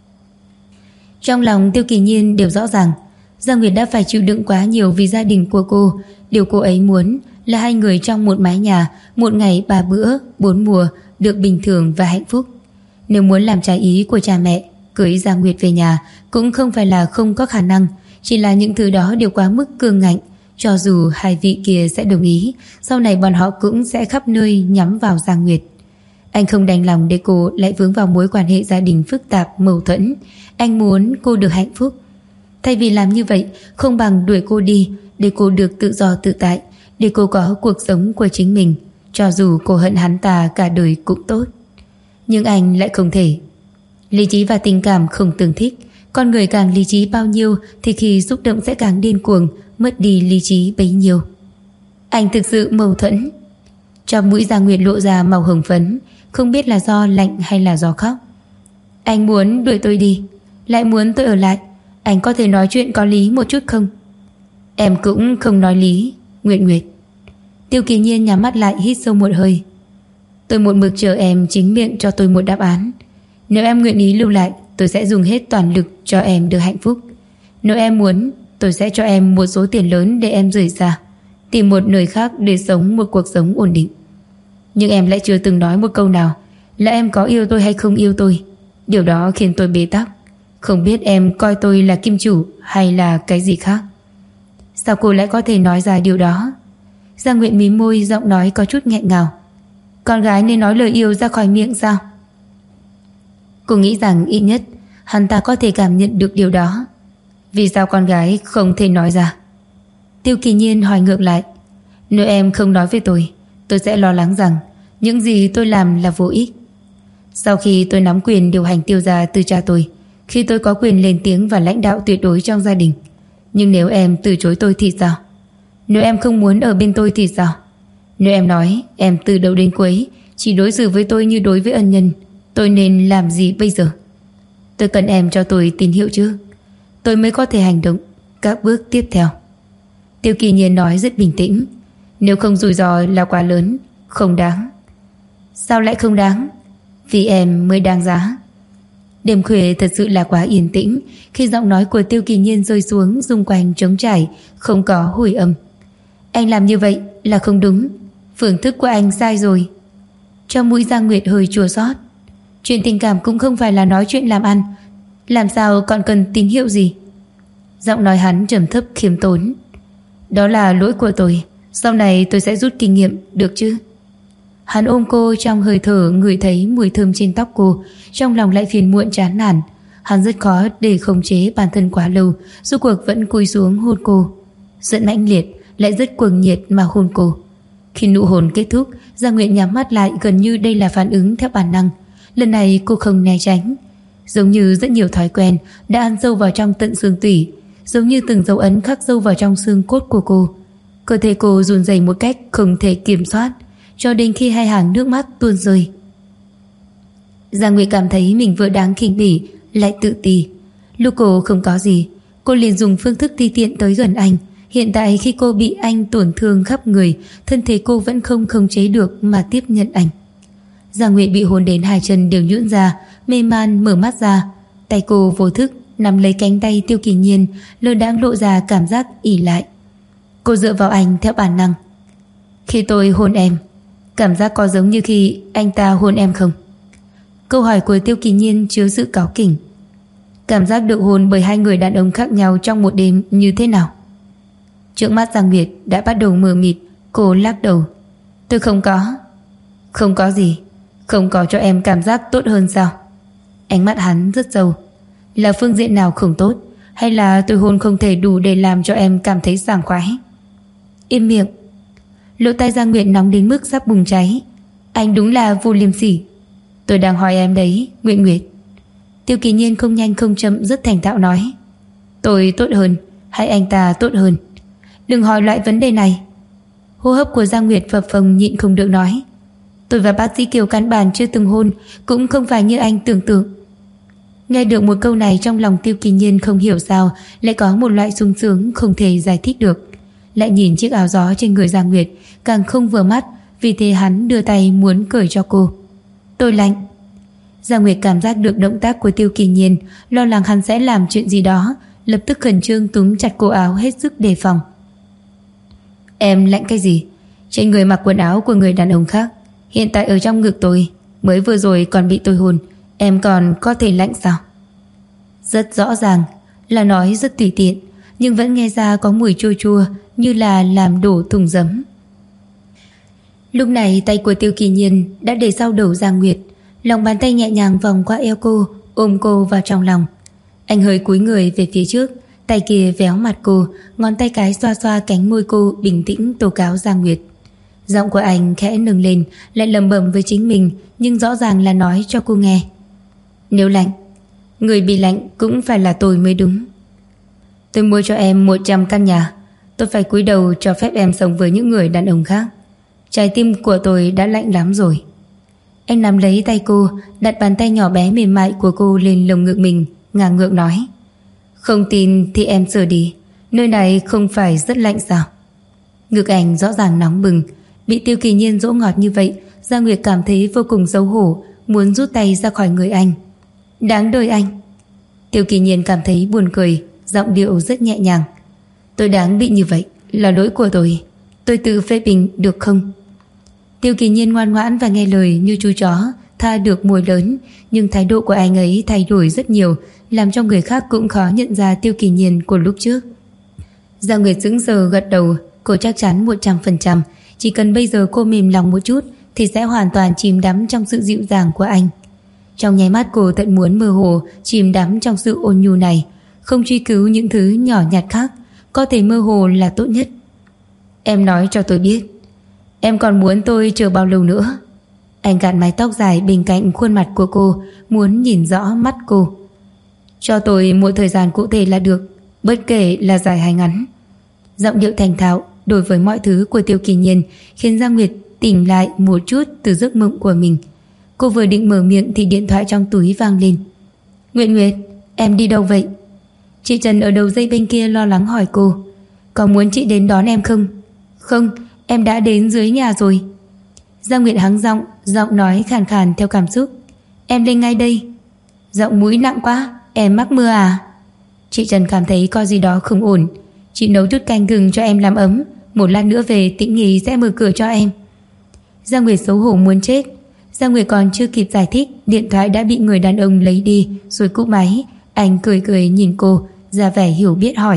Trong lòng Tiêu Kỳ Nhiên đều rõ ràng, Giang Nguyệt đã phải chịu đựng quá nhiều vì gia đình của cô. Điều cô ấy muốn là hai người trong một mái nhà, một ngày 3 bữa 4 mùa, được bình thường và hạnh phúc. Nếu muốn làm trái ý của cha mẹ, cưới Giang Nguyệt về nhà cũng không phải là không có khả năng, chỉ là những thứ đó đều quá mức cương ngạnh. Cho dù hai vị kia sẽ đồng ý, sau này bọn họ cũng sẽ khắp nơi nhắm vào Giang Nguyệt. Anh không đành lòng để cô lại vướng vào mối quan hệ gia đình phức tạp, mâu thuẫn. Anh muốn cô được hạnh phúc. Thay vì làm như vậy, không bằng đuổi cô đi, để cô được tự do tự tại, để cô có cuộc sống của chính mình. Cho dù cô hận hắn ta cả đời cũng tốt. Nhưng anh lại không thể. Lý trí và tình cảm không tương thích. Con người càng lý trí bao nhiêu thì khi xúc động sẽ càng điên cuồng, mất đi lý trí bấy nhiêu. Anh thực sự mâu thuẫn. Trong mũi Giang Nguyệt lộ ra màu hồng phấn, không biết là do lạnh hay là do khóc. Anh muốn đuổi tôi đi, lại muốn tôi ở lại. Anh có thể nói chuyện có lý một chút không? Em cũng không nói lý, Nguyệt Nguyệt. Tiêu Kỳ Nhiên nhắm mắt lại, hít sâu một hơi. Tôi một mực chờ em chính miệng cho tôi một đáp án. Nếu em nguyện ý lưu lại, tôi sẽ dùng hết toàn lực cho em được hạnh phúc. Nếu em muốn, tôi sẽ cho em một số tiền lớn để em rời xa, tìm một nơi khác để sống một cuộc sống ổn định. Nhưng em lại chưa từng nói một câu nào là em có yêu tôi hay không yêu tôi. Điều đó khiến tôi bế tắc. Không biết em coi tôi là kim chủ hay là cái gì khác. Sao cô lại có thể nói ra điều đó? Giang Nguyệt mím môi, giọng nói có chút nghẹn ngào. Con gái nên nói lời yêu ra khỏi miệng sao? Cô nghĩ rằng ít nhất hắn ta có thể cảm nhận được điều đó. Vì sao con gái không thể nói ra? Tiêu Kỳ Nhiên hỏi ngược lại. Nếu em không nói với tôi sẽ lo lắng rằng những gì tôi làm là vô ích. Sau khi tôi nắm quyền điều hành Tiêu gia từ cha tôi, khi tôi có quyền lên tiếng và lãnh đạo tuyệt đối trong gia đình. Nhưng nếu em từ chối tôi thì sao? Nếu em không muốn ở bên tôi thì sao? Nếu em nói em từ đầu đến cuối chỉ đối xử với tôi như đối với ân nhân, tôi nên làm gì bây giờ? Tôi cần em cho tôi tín hiệu chứ, tôi mới có thể hành động các bước tiếp theo. Tiêu Kỳ Nhiên nói rất bình tĩnh. Nếu không rủi ro là quá lớn, không đáng. Sao lại không đáng? Vì em mới đáng giá. Đêm khuya thật sự là quá yên tĩnh. Khi giọng nói của Tiêu Kỳ Nhiên rơi xuống, xung quanh trống trải, không có hồi âm. Anh làm như vậy là không đúng. Phương thức của anh sai rồi. Trong mũi Giang Nguyệt hơi chua xót. Chuyện tình cảm cũng không phải là nói chuyện làm ăn, làm sao còn cần tín hiệu gì? Giọng nói hắn trầm thấp khiêm tốn. Đó là lỗi của tôi, sau này tôi sẽ rút kinh nghiệm, được chứ? Hắn ôm cô, trong hơi thở ngửi thấy mùi thơm trên tóc cô, trong lòng lại phiền muộn chán nản. Hắn rất khó để khống chế bản thân quá lâu, rốt cuộc vẫn cúi xuống hôn cô. Rất mãnh liệt, lại rất cuồng nhiệt mà hôn cô. Khi nụ hôn kết thúc, Giang Nguyệt nhắm mắt lại, gần như đây là phản ứng theo bản năng. Lần này cô không né tránh, giống như rất nhiều thói quen đã ăn sâu vào trong tận xương tủy. giống như từng dấu ấn khắc sâu vào trong xương cốt của cô. Cơ thể cô run rẩy một cách không thể kiểm soát, cho đến khi hai hàng nước mắt tuôn rơi. Giang Nguyệt cảm thấy mình vừa đáng khinh bỉ lại tự ti. Lúc cô không có gì, cô liền dùng phương thức ti tiện tới gần anh. Hiện tại khi cô bị anh tổn thương khắp người, thân thể cô vẫn không khống chế được mà tiếp nhận anh. Giang Nguyệt bị hôn đến hai chân đều nhũn ra, mê man mở mắt ra. Tay cô vô thức nắm lấy cánh tay Tiêu Kỳ Nhiên, lơ đãng lộ ra cảm giác ỉ lại. Cô dựa vào anh theo bản năng. Khi tôi hôn em, cảm giác có giống như khi anh ta hôn em không? Câu hỏi của Tiêu Kỳ Nhiên chứa sự cáu kỉnh. Cảm giác được hôn bởi hai người đàn ông khác nhau trong một đêm như thế nào? Trước mắt Giang Nguyệt đã bắt đầu mờ mịt. Cô lắc đầu. Tôi không có. Không có gì? Không có cho em cảm giác tốt hơn sao? Ánh mắt hắn rất sâu. Là phương diện nào không tốt? Hay là tôi hôn không thể đủ để làm cho em cảm thấy sảng khoái? Im miệng. Lỗ tai Giang Nguyệt nóng đến mức sắp bùng cháy. Anh đúng là vô liêm sỉ. Tôi đang hỏi em đấy, Nguyệt Nguyệt. Tiêu Kỳ Nhiên không nhanh không chậm rất thành thạo nói. Tôi tốt hơn hay anh ta tốt hơn? Đừng hỏi loại vấn đề này. Hô hấp của Giang Nguyệt phập phồng nhịn không được nói. Tôi và bác sĩ Kiều căn bản chưa từng hôn, cũng không phải như anh tưởng tượng. Nghe được một câu này, trong lòng Tiêu Kỳ Nhiên không hiểu sao lại có một loại sung sướng không thể giải thích được. Lại nhìn chiếc áo gió trên người Giang Nguyệt càng không vừa mắt, vì thế hắn đưa tay muốn cởi cho cô. Tôi lạnh. Giang Nguyệt cảm giác được động tác của Tiêu Kỳ Nhiên, lo lắng hắn sẽ làm chuyện gì đó, lập tức khẩn trương túm chặt cổ áo hết sức đề phòng. Em lạnh cái gì? Trên người mặc quần áo của người đàn ông khác, hiện tại ở trong ngực tôi, mới vừa rồi còn bị tôi hôn, em còn có thể lạnh sao? Rất rõ ràng là nói rất tùy tiện, nhưng vẫn nghe ra có mùi chua chua như là làm đổ thùng giấm. Lúc này tay của Tiêu Kỳ Nhiên đã để sau đầu Giang Nguyệt, lòng bàn tay nhẹ nhàng vòng qua eo cô, ôm cô vào trong lòng. Anh hơi cúi người về phía trước, tay kia véo mặt cô, ngón tay cái xoa xoa cánh môi cô, bình tĩnh tố cáo Giang Nguyệt. Giọng của anh khẽ nâng lên, lại lẩm bẩm với chính mình, nhưng rõ ràng là nói cho cô nghe. Nếu lạnh, người bị lạnh cũng phải là tôi mới đúng. Tôi mua cho em 100 căn nhà, tôi phải cúi đầu cho phép em sống với những người đàn ông khác. Trái tim của tôi đã lạnh lắm rồi. Anh nắm lấy tay cô, đặt bàn tay nhỏ bé mềm mại của cô lên lồng ngực mình, ngang ngược nói. Không tin thì em sửa đi, nơi này không phải rất lạnh sao? Ngực anh rõ ràng nóng bừng. Bị Tiêu Kỳ Nhiên dỗ ngọt như vậy, Giang Nguyệt cảm thấy vô cùng xấu hổ, muốn rút tay ra khỏi người anh. Đáng đời anh. Tiêu Kỳ Nhiên cảm thấy buồn cười, giọng điệu rất nhẹ nhàng. Tôi đáng bị như vậy, là lỗi của tôi tự phê bình được không? Tiêu Kỳ Nhiên ngoan ngoãn và nghe lời như chú chó, tha được mồi lớn, nhưng thái độ của anh ấy thay đổi rất nhiều, làm cho người khác cũng khó nhận ra Tiêu Kỳ Nhiên của lúc trước. Giang Nguyệt sững sờ gật đầu, cô chắc chắn 100%, chỉ cần bây giờ cô mềm lòng một chút thì sẽ hoàn toàn chìm đắm trong sự dịu dàng của anh. Trong nháy mắt cô tận muốn mơ hồ chìm đắm trong sự ôn nhu này, không truy cứu những thứ nhỏ nhặt khác, có thể mơ hồ là tốt nhất. Em nói cho tôi biết, em còn muốn tôi chờ bao lâu nữa? Anh gạt mái tóc dài bên cạnh khuôn mặt của cô, muốn nhìn rõ mắt cô. Cho tôi một thời gian cụ thể là được, bất kể là dài hay ngắn. Giọng điệu thành thạo đối với mọi thứ của Tiêu Kỳ Nhiên khiến Giang Nguyệt tỉnh lại một chút từ giấc mộng của mình. Cô vừa định mở miệng thì điện thoại trong túi vang lên. Nguyệt Nguyệt, em đi đâu vậy? Chị Trần ở đầu dây bên kia lo lắng hỏi cô. Có muốn chị đến đón em không? Không, em đã đến dưới nhà rồi. Giang Nguyệt hắng giọng, giọng nói khàn khàn theo cảm xúc. Em lên ngay đây. Giọng mũi nặng quá, em mắc mưa à? Chị Trần cảm thấy có gì đó không ổn. Chị nấu chút canh gừng cho em làm ấm, một lát nữa về Tĩnh Nghì sẽ mở cửa cho em. Giang Nguyệt xấu hổ muốn chết. Giang Nguyệt còn chưa kịp giải thích, điện thoại đã bị người đàn ông lấy đi rồi cúp máy. Anh cười cười nhìn cô, ra vẻ hiểu biết hỏi.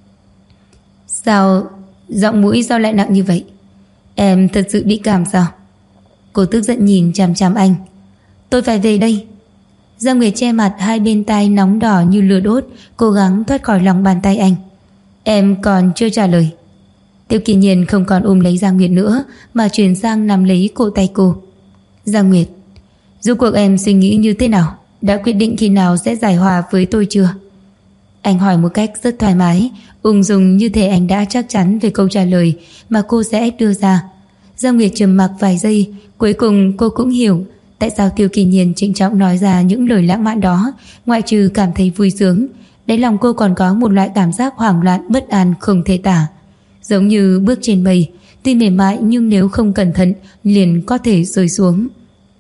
Sao, giọng mũi sao lại nặng như vậy? Em thật sự bị cảm sao? Cô tức giận nhìn chằm chằm anh. Tôi phải về đây. Giang Nguyệt che mặt, hai bên tai nóng đỏ như lửa đốt, cố gắng thoát khỏi lòng bàn tay anh. Em còn chưa trả lời. Tiêu Kỳ Nhiên không còn ôm lấy Giang Nguyệt nữa, mà chuyển sang nắm lấy cổ tay cô. Giang Nguyệt, rốt cuộc em suy nghĩ như thế nào? Đã quyết định khi nào sẽ giải hòa với tôi chưa? Anh hỏi một cách rất thoải mái, ung dung như thể anh đã chắc chắn về câu trả lời mà cô sẽ đưa ra. Giang Nguyệt trầm mặc vài giây, cuối cùng cô cũng hiểu tại sao Tiêu Kỳ Nhiên trịnh trọng nói ra những lời lãng mạn đó. Ngoại trừ cảm thấy vui sướng, đáy lòng cô còn có một loại cảm giác hoảng loạn bất an không thể tả, giống như bước trên mây, tuy mềm mại nhưng nếu không cẩn thận liền có thể rơi xuống.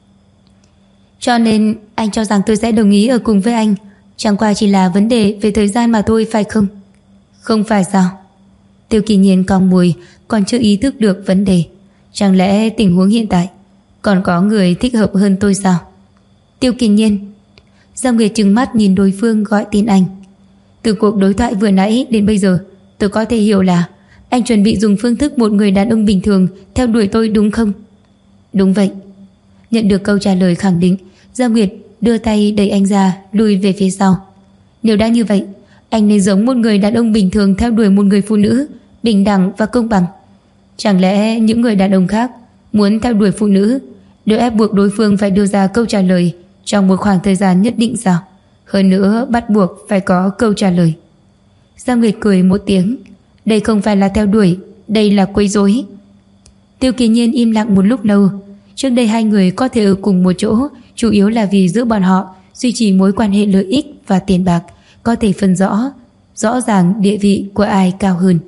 Cho nên anh cho rằng tôi sẽ đồng ý ở cùng với anh, chẳng qua chỉ là vấn đề về thời gian mà thôi, phải không? Không phải sao? Tiêu Kỳ Nhiên cong môi, còn chưa ý thức được vấn đề. Chẳng lẽ tình huống hiện tại còn có người thích hợp hơn tôi sao? Tiêu Kỳ Nhiên. Giang Nguyệt trừng mắt nhìn đối phương gọi tên anh. Từ cuộc đối thoại vừa nãy đến bây giờ, tôi có thể hiểu là anh chuẩn bị dùng phương thức một người đàn ông bình thường theo đuổi tôi đúng không? Đúng vậy. Nhận được câu trả lời khẳng định, Giang Nguyệt đưa tay đẩy anh ra, lùi về phía sau. Nếu đã như vậy, anh nên giống một người đàn ông bình thường theo đuổi một người phụ nữ, bình đẳng và công bằng. Chẳng lẽ những người đàn ông khác muốn theo đuổi phụ nữ đều ép buộc đối phương phải đưa ra câu trả lời trong một khoảng thời gian nhất định sao? Hơn nữa bắt buộc phải có câu trả lời. Giang Nguyệt cười một tiếng. Đây không phải là theo đuổi, đây là quấy rối. Tiêu Kỳ Nhiên im lặng một lúc lâu. Trước đây hai người có thể ở cùng một chỗ chủ yếu là vì giữa bọn họ duy trì mối quan hệ lợi ích và tiền bạc, có thể phân rõ ràng địa vị của ai cao hơn.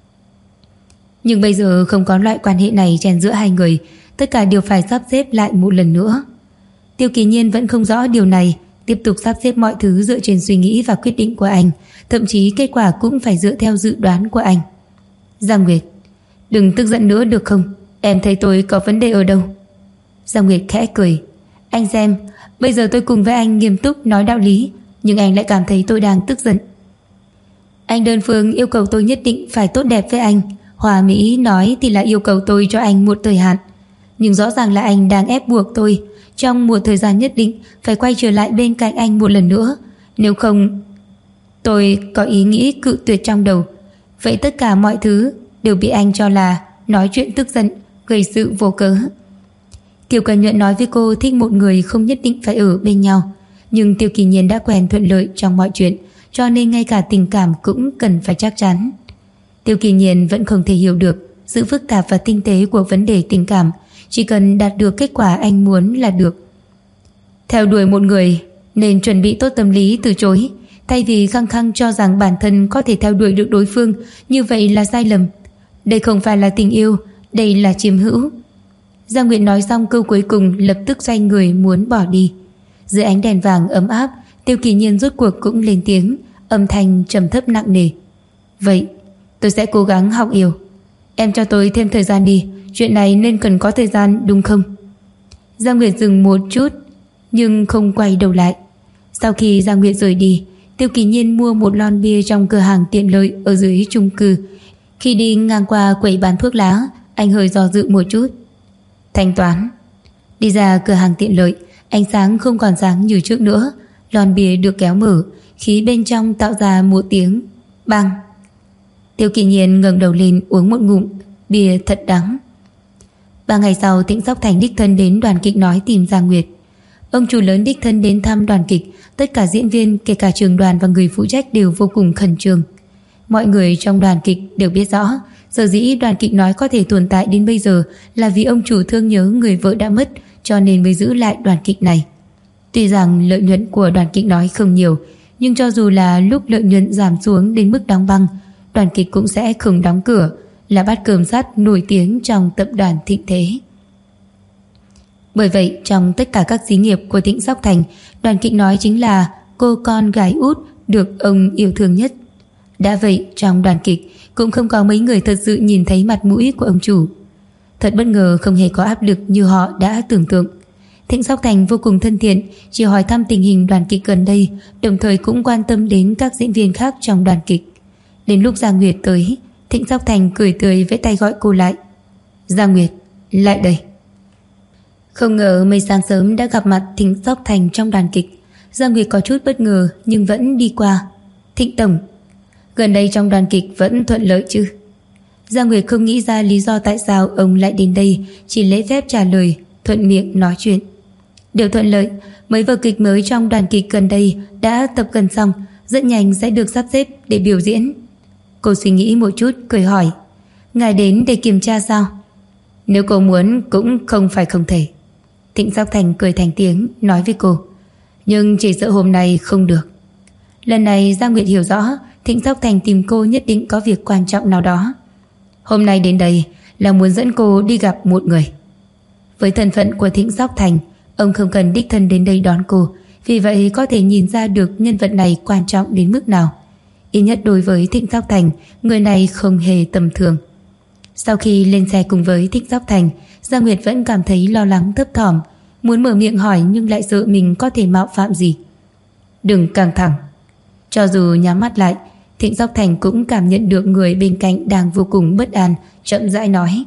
Nhưng bây giờ không có loại quan hệ này chen giữa hai người, tất cả đều phải sắp xếp lại một lần nữa. Tiêu Kỳ Nhiên vẫn không rõ điều này, tiếp tục sắp xếp mọi thứ dựa trên suy nghĩ và quyết định của anh, thậm chí kết quả cũng phải dựa theo dự đoán của anh. Giang Nguyệt, đừng tức giận nữa được không? Em thấy tôi có vấn đề ở đâu? Giang Nguyệt khẽ cười. Anh xem, bây giờ tôi cùng với anh nghiêm túc nói đạo lý, nhưng anh lại cảm thấy tôi đang tức giận. Anh đơn phương yêu cầu tôi nhất định phải tốt đẹp với anh. Hòa mỹ nói thì là yêu cầu tôi cho anh một thời hạn, nhưng rõ ràng là anh đang ép buộc tôi trong một thời gian nhất định phải quay trở lại bên cạnh anh một lần nữa. Nếu không, tôi có ý nghĩ cự tuyệt trong đầu. Vậy tất cả mọi thứ đều bị anh cho là nói chuyện tức giận, gây sự vô cớ. Kiều Cần Nhuận nói với cô thích một người không nhất định phải ở bên nhau, nhưng Tiêu Kỳ Nhiên đã quen thuận lợi trong mọi chuyện, cho nên ngay cả tình cảm cũng cần phải chắc chắn. Tiêu Kỳ Nhiên vẫn không thể hiểu được sự phức tạp và tinh tế của vấn đề tình cảm, chỉ cần đạt được kết quả anh muốn là được. Theo đuổi một người nên chuẩn bị tốt tâm lý từ chối, thay vì khăng khăng cho rằng bản thân có thể theo đuổi được đối phương, như vậy là sai lầm. Đây không phải là tình yêu, đây là chiếm hữu. Giang Nguyệt nói xong câu cuối cùng lập tức xoay người muốn bỏ đi. Dưới ánh đèn vàng ấm áp, Tiêu Kỳ Nhiên rốt cuộc cũng lên tiếng, âm thanh trầm thấp nặng nề. Vậy tôi sẽ cố gắng học yêu. Em cho tôi thêm thời gian đi, chuyện này nên cần có thời gian đúng không? Giang Nguyệt dừng một chút nhưng không quay đầu lại. Sau khi Giang Nguyệt rời đi, Tiêu Kỳ Nhiên mua một lon bia trong cửa hàng tiện lợi ở dưới chung cư. Khi đi ngang qua quầy bán thuốc lá, anh hơi do dự một chút. Thanh toán. Đi ra cửa hàng tiện lợi, ánh sáng không còn sáng như trước nữa. Lon bia được kéo mở, khí bên trong tạo ra một tiếng bang. Tiêu Kỳ Nhiên ngẩng đầu lên uống một ngụm, bia thật đắng. 3 ngày sau, Thịnh Sóc Thành đích thân đến đoàn kịch nói tìm Giang Nguyệt. Ông chủ lớn đích thân đến thăm đoàn kịch, tất cả diễn viên kể cả trường đoàn và người phụ trách đều vô cùng khẩn trương. Mọi người trong đoàn kịch đều biết rõ, sở dĩ đoàn kịch nói có thể tồn tại đến bây giờ là vì ông chủ thương nhớ người vợ đã mất, cho nên mới giữ lại đoàn kịch này. Tuy rằng lợi nhuận của đoàn kịch nói không nhiều, nhưng cho dù là lúc lợi nhuận giảm xuống đến mức đóng băng, đoàn kịch cũng sẽ không đóng cửa, là bát cơm sắt nổi tiếng trong tập đoàn Thịnh Thế. Bởi vậy, trong tất cả các xí nghiệp của Thịnh Sóc Thành, đoàn kịch nói chính là cô con gái út được ông yêu thương nhất. Đã vậy, trong đoàn kịch cũng không có mấy người thật sự nhìn thấy mặt mũi của ông chủ. Thật bất ngờ không hề có áp lực như họ đã tưởng tượng. Thịnh Sóc Thành vô cùng thân thiện, chỉ hỏi thăm tình hình đoàn kịch gần đây, đồng thời cũng quan tâm đến các diễn viên khác trong đoàn kịch. Đến lúc Giang Nguyệt tới, Thịnh Sóc Thành cười tươi vẫy tay gọi cô lại. Giang Nguyệt, lại đây. Không ngờ mấy sáng sớm đã gặp mặt Thịnh Sóc Thành trong đoàn kịch. Giang Nguyệt có chút bất ngờ nhưng vẫn đi qua. Thịnh tổng, gần đây trong đoàn kịch vẫn thuận lợi chứ? Giang Nguyệt không nghĩ ra lý do tại sao ông lại đến đây, chỉ lễ phép trả lời, thuận miệng nói chuyện. Đều thuận lợi, mấy vở kịch mới trong đoàn kịch gần đây đã tập gần xong, rất nhanh sẽ được sắp xếp để biểu diễn. Cô suy nghĩ một chút cười hỏi, ngài đến để kiểm tra sao? Nếu cô muốn cũng không phải không thể. Thịnh Sóc Thành cười thành tiếng nói với cô, nhưng chỉ sợ hôm nay không được. Lần này Giang Nguyệt hiểu rõ Thịnh Sóc Thành tìm cô nhất định có việc quan trọng nào đó. Hôm nay đến đây là muốn dẫn cô đi gặp một người. Với thân phận của Thịnh Sóc Thành, ông không cần đích thân đến đây đón cô, vì vậy có thể nhìn ra được nhân vật này quan trọng đến mức nào. Ít nhất đối với Thịnh Sóc Thành, người này không hề tầm thường. Sau khi lên xe cùng với Thịnh Sóc Thành, Giang Nguyệt vẫn cảm thấy lo lắng thấp thỏm, muốn mở miệng hỏi nhưng lại sợ mình có thể mạo phạm gì. Đừng căng thẳng. Cho dù nhắm mắt lại, Thịnh Sóc Thành cũng cảm nhận được người bên cạnh đang vô cùng bất an, chậm rãi nói,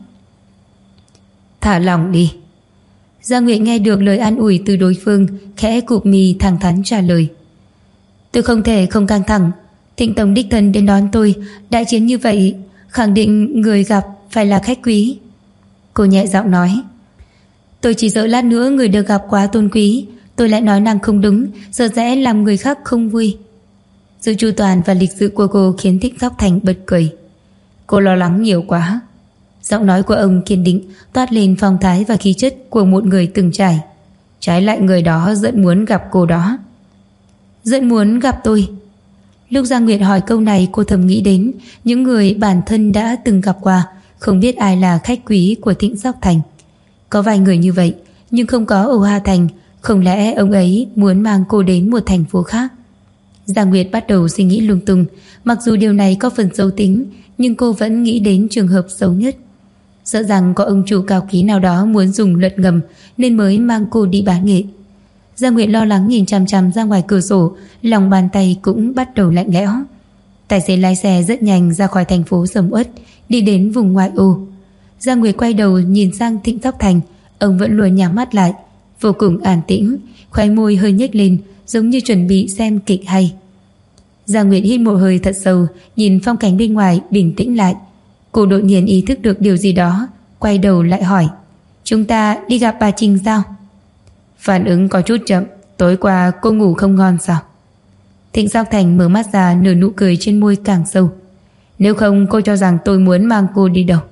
thả lòng đi. Giang Nguyệt nghe được lời an ủi từ đối phương, khẽ cụp mì thẳng thắn trả lời, tôi không thể không căng thẳng. Thịnh tổng đích thân đến đón tôi, đại chiến như vậy, khẳng định người gặp phải là khách quý. Cô nhẹ giọng nói, tôi chỉ sợ lát nữa người được gặp quá tôn quý, tôi lại nói năng không đúng, sợ sẽ làm người khác không vui. Sự chu toàn và lịch sự của cô khiến Thịnh Sóc Thành bật cười. Cô lo lắng nhiều quá. Giọng nói của ông kiên định, toát lên phong thái và khí chất của một người từng trải. Trái lại người đó rất muốn gặp cô đó. Rất muốn gặp tôi. Lúc Giang Nguyệt hỏi câu này, cô thầm nghĩ đến những người bản thân đã từng gặp qua, không biết ai là khách quý của Thịnh Sóc Thành. Có vài người như vậy, nhưng không có ở Hoa Thành. Không lẽ ông ấy muốn mang cô đến một thành phố khác? Giang Nguyệt bắt đầu suy nghĩ lung tung. Mặc dù điều này có phần xấu tính, nhưng cô vẫn nghĩ đến trường hợp xấu nhất. Sợ rằng có ông chủ cao quý nào đó muốn dùng luật ngầm nên mới mang cô đi bán nghệ. Giang Nguyệt lo lắng nhìn chằm chằm ra ngoài cửa sổ, lòng bàn tay cũng bắt đầu lạnh lẽo. Tài xế lái xe rất nhanh ra khỏi thành phố sầm uất, đi đến vùng ngoại ô. Giang Nguyệt quay đầu nhìn sang Thịnh Sóc Thành, ông vẫn luôn nhắm mắt lại, vô cùng an tĩnh, khóe môi hơi nhếch lên, giống như chuẩn bị xem kịch hay. Giang Nguyệt hít một hơi thật sâu, nhìn phong cảnh bên ngoài bình tĩnh lại. Cô đột nhiên ý thức được điều gì đó, quay đầu lại hỏi, chúng ta đi gặp bà Trình sao? Phản ứng có chút chậm, tối qua cô ngủ không ngon sao? Thịnh Sóc Thành mở mắt ra, nở nụ cười trên môi càng sâu. Nếu không cô cho rằng tôi muốn mang cô đi đâu?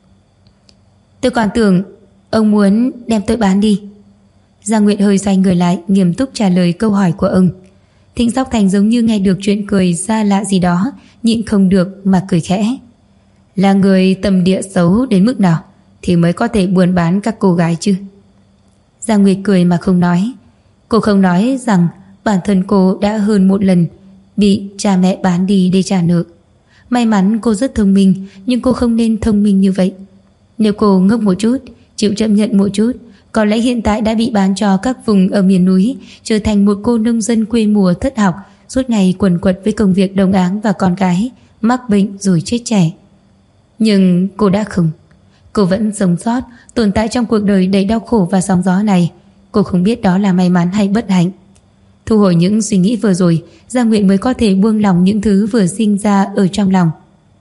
Tôi còn tưởng ông muốn đem tôi bán đi. Giang Nguyệt hơi xoay người lại, nghiêm túc trả lời câu hỏi của ông. Thịnh Sóc Thành giống như nghe được chuyện cười xa lạ gì đó, nhịn không được mà cười khẽ. Là người tâm địa xấu đến mức nào thì mới có thể buôn bán các cô gái chứ? Giang Nguyệt cười mà không nói. Cô không nói rằng bản thân cô đã hơn một lần bị cha mẹ bán đi để trả nợ. May mắn cô rất thông minh, nhưng cô không nên thông minh như vậy. Nếu cô ngốc một chút, chịu chấp nhận một chút, có lẽ hiện tại đã bị bán cho các vùng ở miền núi, trở thành một cô nông dân quê mùa thất học, suốt ngày quần quật với công việc đồng áng và con cái, mắc bệnh rồi chết trẻ. Nhưng cô đã không. Cô vẫn sống sót, tồn tại trong cuộc đời đầy đau khổ và sóng gió này. Cô không biết đó là may mắn hay bất hạnh. Thu hồi những suy nghĩ vừa rồi, Giang Nguyệt mới có thể buông lòng những thứ vừa sinh ra ở trong lòng.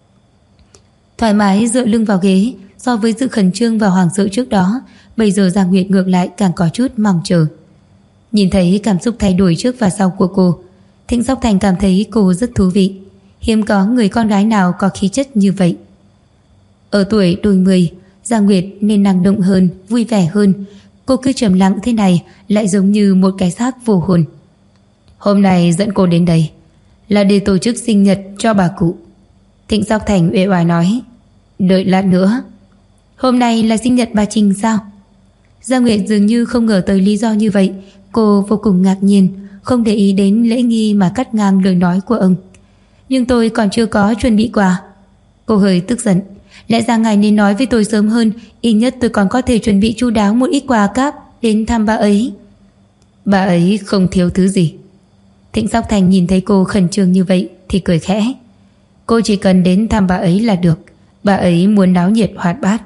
Thoải mái dựa lưng vào ghế, so với sự khẩn trương và hoảng sợ trước đó, bây giờ Giang Nguyệt ngược lại càng có chút mong chờ. Nhìn thấy cảm xúc thay đổi trước và sau của cô, Thịnh Sóc Thành cảm thấy cô rất thú vị. Hiếm có người con gái nào có khí chất như vậy. Ở tuổi đôi mươi, Giang Nguyệt nên năng động hơn, vui vẻ hơn. Cô cứ trầm lặng thế này lại giống như một cái xác vô hồn. Hôm nay dẫn cô đến đây là để tổ chức sinh nhật cho bà cụ. Thịnh Sóc Thành uể oải nói. Đợi lát nữa. Hôm nay là sinh nhật bà Trình sao? Giang Nguyệt dường như không ngờ tới lý do như vậy. Cô vô cùng ngạc nhiên, không để ý đến lễ nghi mà cắt ngang lời nói của ông. Nhưng tôi còn chưa có chuẩn bị quà. Cô hơi tức giận. Lẽ ra ngài nên nói với tôi sớm hơn, ít nhất tôi còn có thể chuẩn bị chu đáo một ít quà cáp đến thăm bà ấy. Bà ấy không thiếu thứ gì. Thịnh Sóc Thành nhìn thấy cô khẩn trương như vậy thì cười khẽ. Cô chỉ cần đến thăm bà ấy là được. Bà ấy muốn náo nhiệt hoạt bát.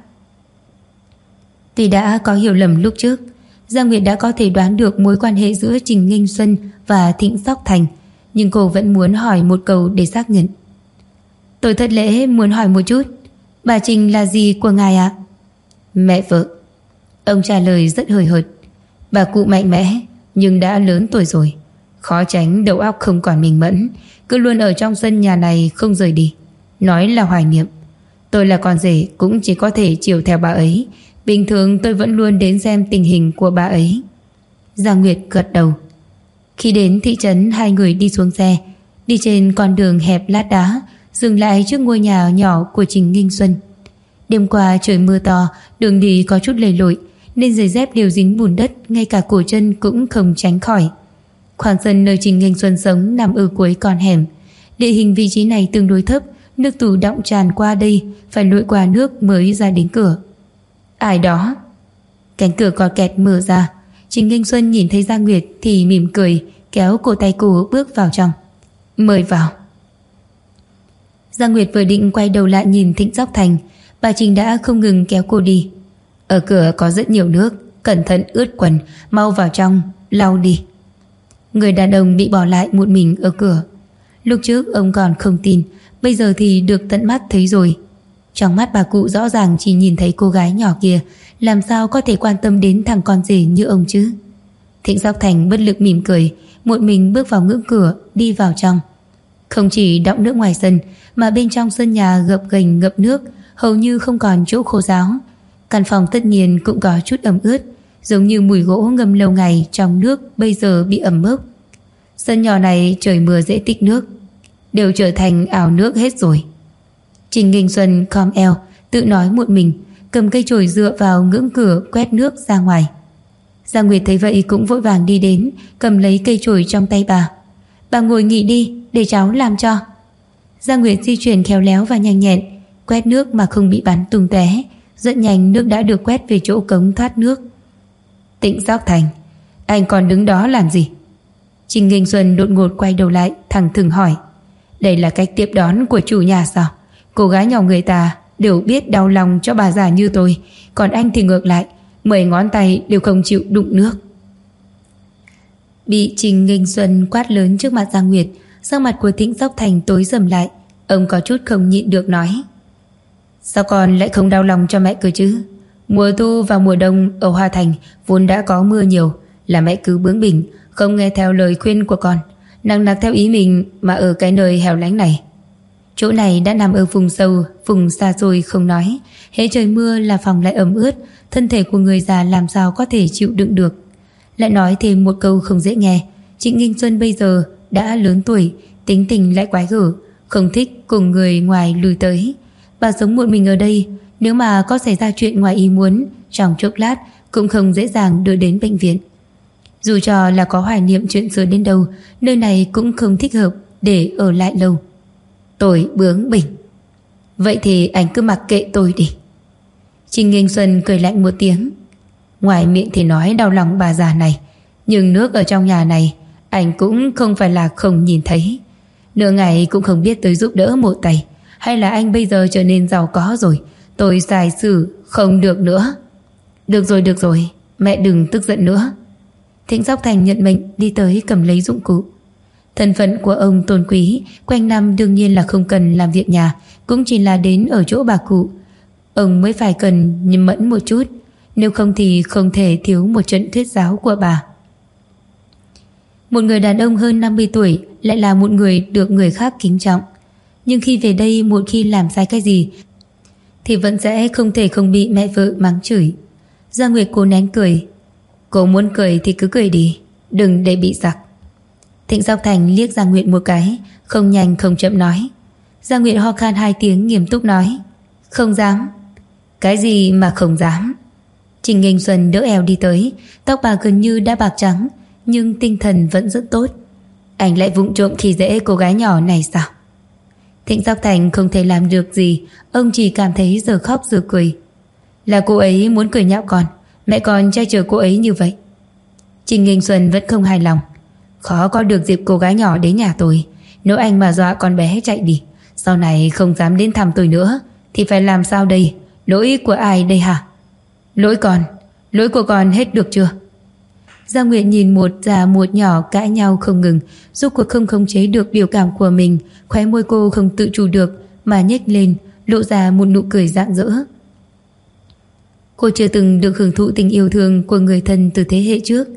Tuy đã có hiểu lầm lúc trước, Giang Nguyệt đã có thể đoán được mối quan hệ giữa Trình Nghinh Xuân và Thịnh Sóc Thành, nhưng cô vẫn muốn hỏi một câu để xác nhận. Tôi thất lễ muốn hỏi một chút, bà Trình là gì của ngài ạ? Mẹ vợ. Ông trả lời rất hời hợt. Bà cụ mạnh mẽ nhưng đã lớn tuổi rồi, Khó tránh đầu óc không còn minh mẫn, cứ luôn ở trong sân nhà này không rời đi. Nói là hoài niệm. Tôi là con rể cũng chỉ có thể chiều theo bà ấy. Bình thường tôi vẫn luôn đến xem tình hình của bà ấy. Giang Nguyệt gật đầu. Khi đến thị trấn, hai người đi xuống xe, đi trên con đường hẹp lát đá, dừng lại trước ngôi nhà nhỏ của Trình Nghinh Xuân. Đêm qua trời mưa to, đường đi có chút lầy lội, nên giày dép đều dính bùn đất, ngay cả cổ chân cũng không tránh khỏi. Khoảng sân nơi Trình Nghinh Xuân sống nằm ở cuối con hẻm. Địa hình vị trí này tương đối thấp, nước tù đọng tràn qua đây, phải lội qua nước mới ra đến cửa. Ai đó? Cánh cửa có kẹt mở ra. Trình Nghinh Xuân nhìn thấy Giang Nguyệt thì mỉm cười, kéo cổ tay cô bước vào trong. Mời vào. Giang Nguyệt vừa định quay đầu lại nhìn Thịnh Dốc Thành, bà Trình đã không ngừng kéo cô đi. Ở cửa có rất nhiều nước, cẩn thận ướt quần, mau vào trong, lau đi. Người đàn ông bị bỏ lại một mình ở cửa. Lúc trước ông còn không tin, bây giờ thì được tận mắt thấy rồi. Trong mắt bà cụ rõ ràng chỉ nhìn thấy cô gái nhỏ kia, làm sao có thể quan tâm đến thằng con rể như ông chứ. Thịnh Dốc Thành bất lực mỉm cười, một mình bước vào ngưỡng cửa, đi vào trong. Không chỉ đọng nước ngoài sân, mà bên trong sân nhà gập ghềnh ngập nước, hầu như không còn chỗ khô ráo. Căn phòng tất nhiên cũng có chút ẩm ướt, giống như mùi gỗ ngâm lâu ngày trong nước bây giờ bị ẩm mốc. Sân nhỏ này trời mưa dễ tích nước, đều trở thành ảo nước hết rồi. Trình Nghinh Xuân khom eo, tự nói một mình, cầm cây chổi dựa vào ngưỡng cửa quét nước ra ngoài. Giang Nguyệt thấy vậy cũng vội vàng đi đến, cầm lấy cây chổi trong tay bà. Bà ngồi nghỉ đi, để cháu làm cho. Giang Nguyệt di chuyển khéo léo và nhanh nhẹn, quét nước mà không bị bắn tung tóe. Rất nhanh nước đã được quét về chỗ cống thoát nước. Thịnh Dốc Thành, anh còn đứng đó làm gì? Trình Nghinh Xuân đột ngột quay đầu lại, thẳng thừng hỏi. Đây là cách tiếp đón của chủ nhà sao? Cô gái nhỏ người ta đều biết đau lòng cho bà già như tôi, còn anh thì ngược lại, 10 ngón tay đều không chịu đụng nước. Bị Trình Nghinh Xuân quát lớn trước mặt Giang Nguyệt, sắc mặt của Thịnh Dốc Thành tối sầm lại. Ông có chút không nhịn được nói. Sao con lại không đau lòng cho mẹ cơ chứ? Mùa thu và mùa đông ở Hoa Thành vốn đã có mưa nhiều, là mẹ cứ bướng bỉnh, không nghe theo lời khuyên của con, nằng nặc theo ý mình mà ở cái nơi hẻo lánh này. Chỗ này đã nằm ở vùng sâu, vùng xa xôi không nói, hễ trời mưa là phòng lại ẩm ướt, thân thể của người già làm sao có thể chịu đựng được. Lại nói thêm một câu không dễ nghe, Trịnh Nghinh Xuân bây giờ đã lớn tuổi, tính tình lại quái gở, không thích cùng người ngoài lùi tới. Bà sống một mình ở đây, nếu mà có xảy ra chuyện ngoài ý muốn, trong chốc lát cũng không dễ dàng đưa đến bệnh viện. Dù cho là có hoài niệm chuyện xưa đến đâu, nơi này cũng không thích hợp để ở lại lâu. Tôi bướng bỉnh. Vậy thì anh cứ mặc kệ tôi đi. Trình Nghinh Xuân cười lạnh một tiếng. Ngoài miệng thì nói đau lòng bà già này, nhưng nước ở trong nhà này anh cũng không phải là không nhìn thấy. Nửa ngày cũng không biết tới giúp đỡ một tay. Hay là anh bây giờ trở nên giàu có rồi, tôi sai xử không được nữa. Được rồi, mẹ đừng tức giận nữa. Thịnh Dốc Thành nhận mệnh đi tới cầm lấy dụng cụ. Thân phận của ông tôn quý, quanh năm đương nhiên là không cần làm việc nhà, cũng chỉ là đến ở chỗ bà cụ. Ông mới phải cần nhâm mẫn một chút, nếu không thì không thể thiếu một trận thuyết giáo của bà. Một người đàn ông hơn 50 tuổi lại là một người được người khác kính trọng. Nhưng khi về đây, một khi làm sai cái gì thì vẫn sẽ không thể không bị mẹ vợ mắng chửi. Giang Nguyệt cố nén cười. Cô muốn cười thì cứ cười đi, đừng để bị giặc. Thịnh Dốc Thành liếc Giang Nguyệt một cái, không nhanh không chậm nói. Giang Nguyệt ho khan 2 tiếng nghiêm túc nói. Không dám. Cái gì mà không dám? Trình Nghinh Xuân đỡ eo đi tới, tóc bà gần như đã bạc trắng, nhưng tinh thần vẫn rất tốt. Anh lại vụng trộm khi dễ cô gái nhỏ này sao? Thịnh Dốc Thành không thể làm được gì, ông chỉ cảm thấy giờ khóc giờ cười. Là cô ấy muốn cười nhạo con, mẹ con che chở cô ấy như vậy. Trình Nghinh Xuân vẫn không hài lòng. Khó có được dịp cô gái nhỏ đến nhà tôi, nếu anh mà dọa con bé chạy đi, sau này không dám đến thăm tôi nữa, thì phải làm sao đây? Lỗi của ai đây hả? Lỗi của con hết được chưa? Giang Nguyệt nhìn một già một nhỏ cãi nhau không ngừng, rốt cuộc không khống chế được biểu cảm của mình, khóe môi cô không tự chủ được mà nhếch lên, lộ ra một nụ cười rạng rỡ. Cô chưa từng được hưởng thụ tình yêu thương của người thân từ thế hệ trước,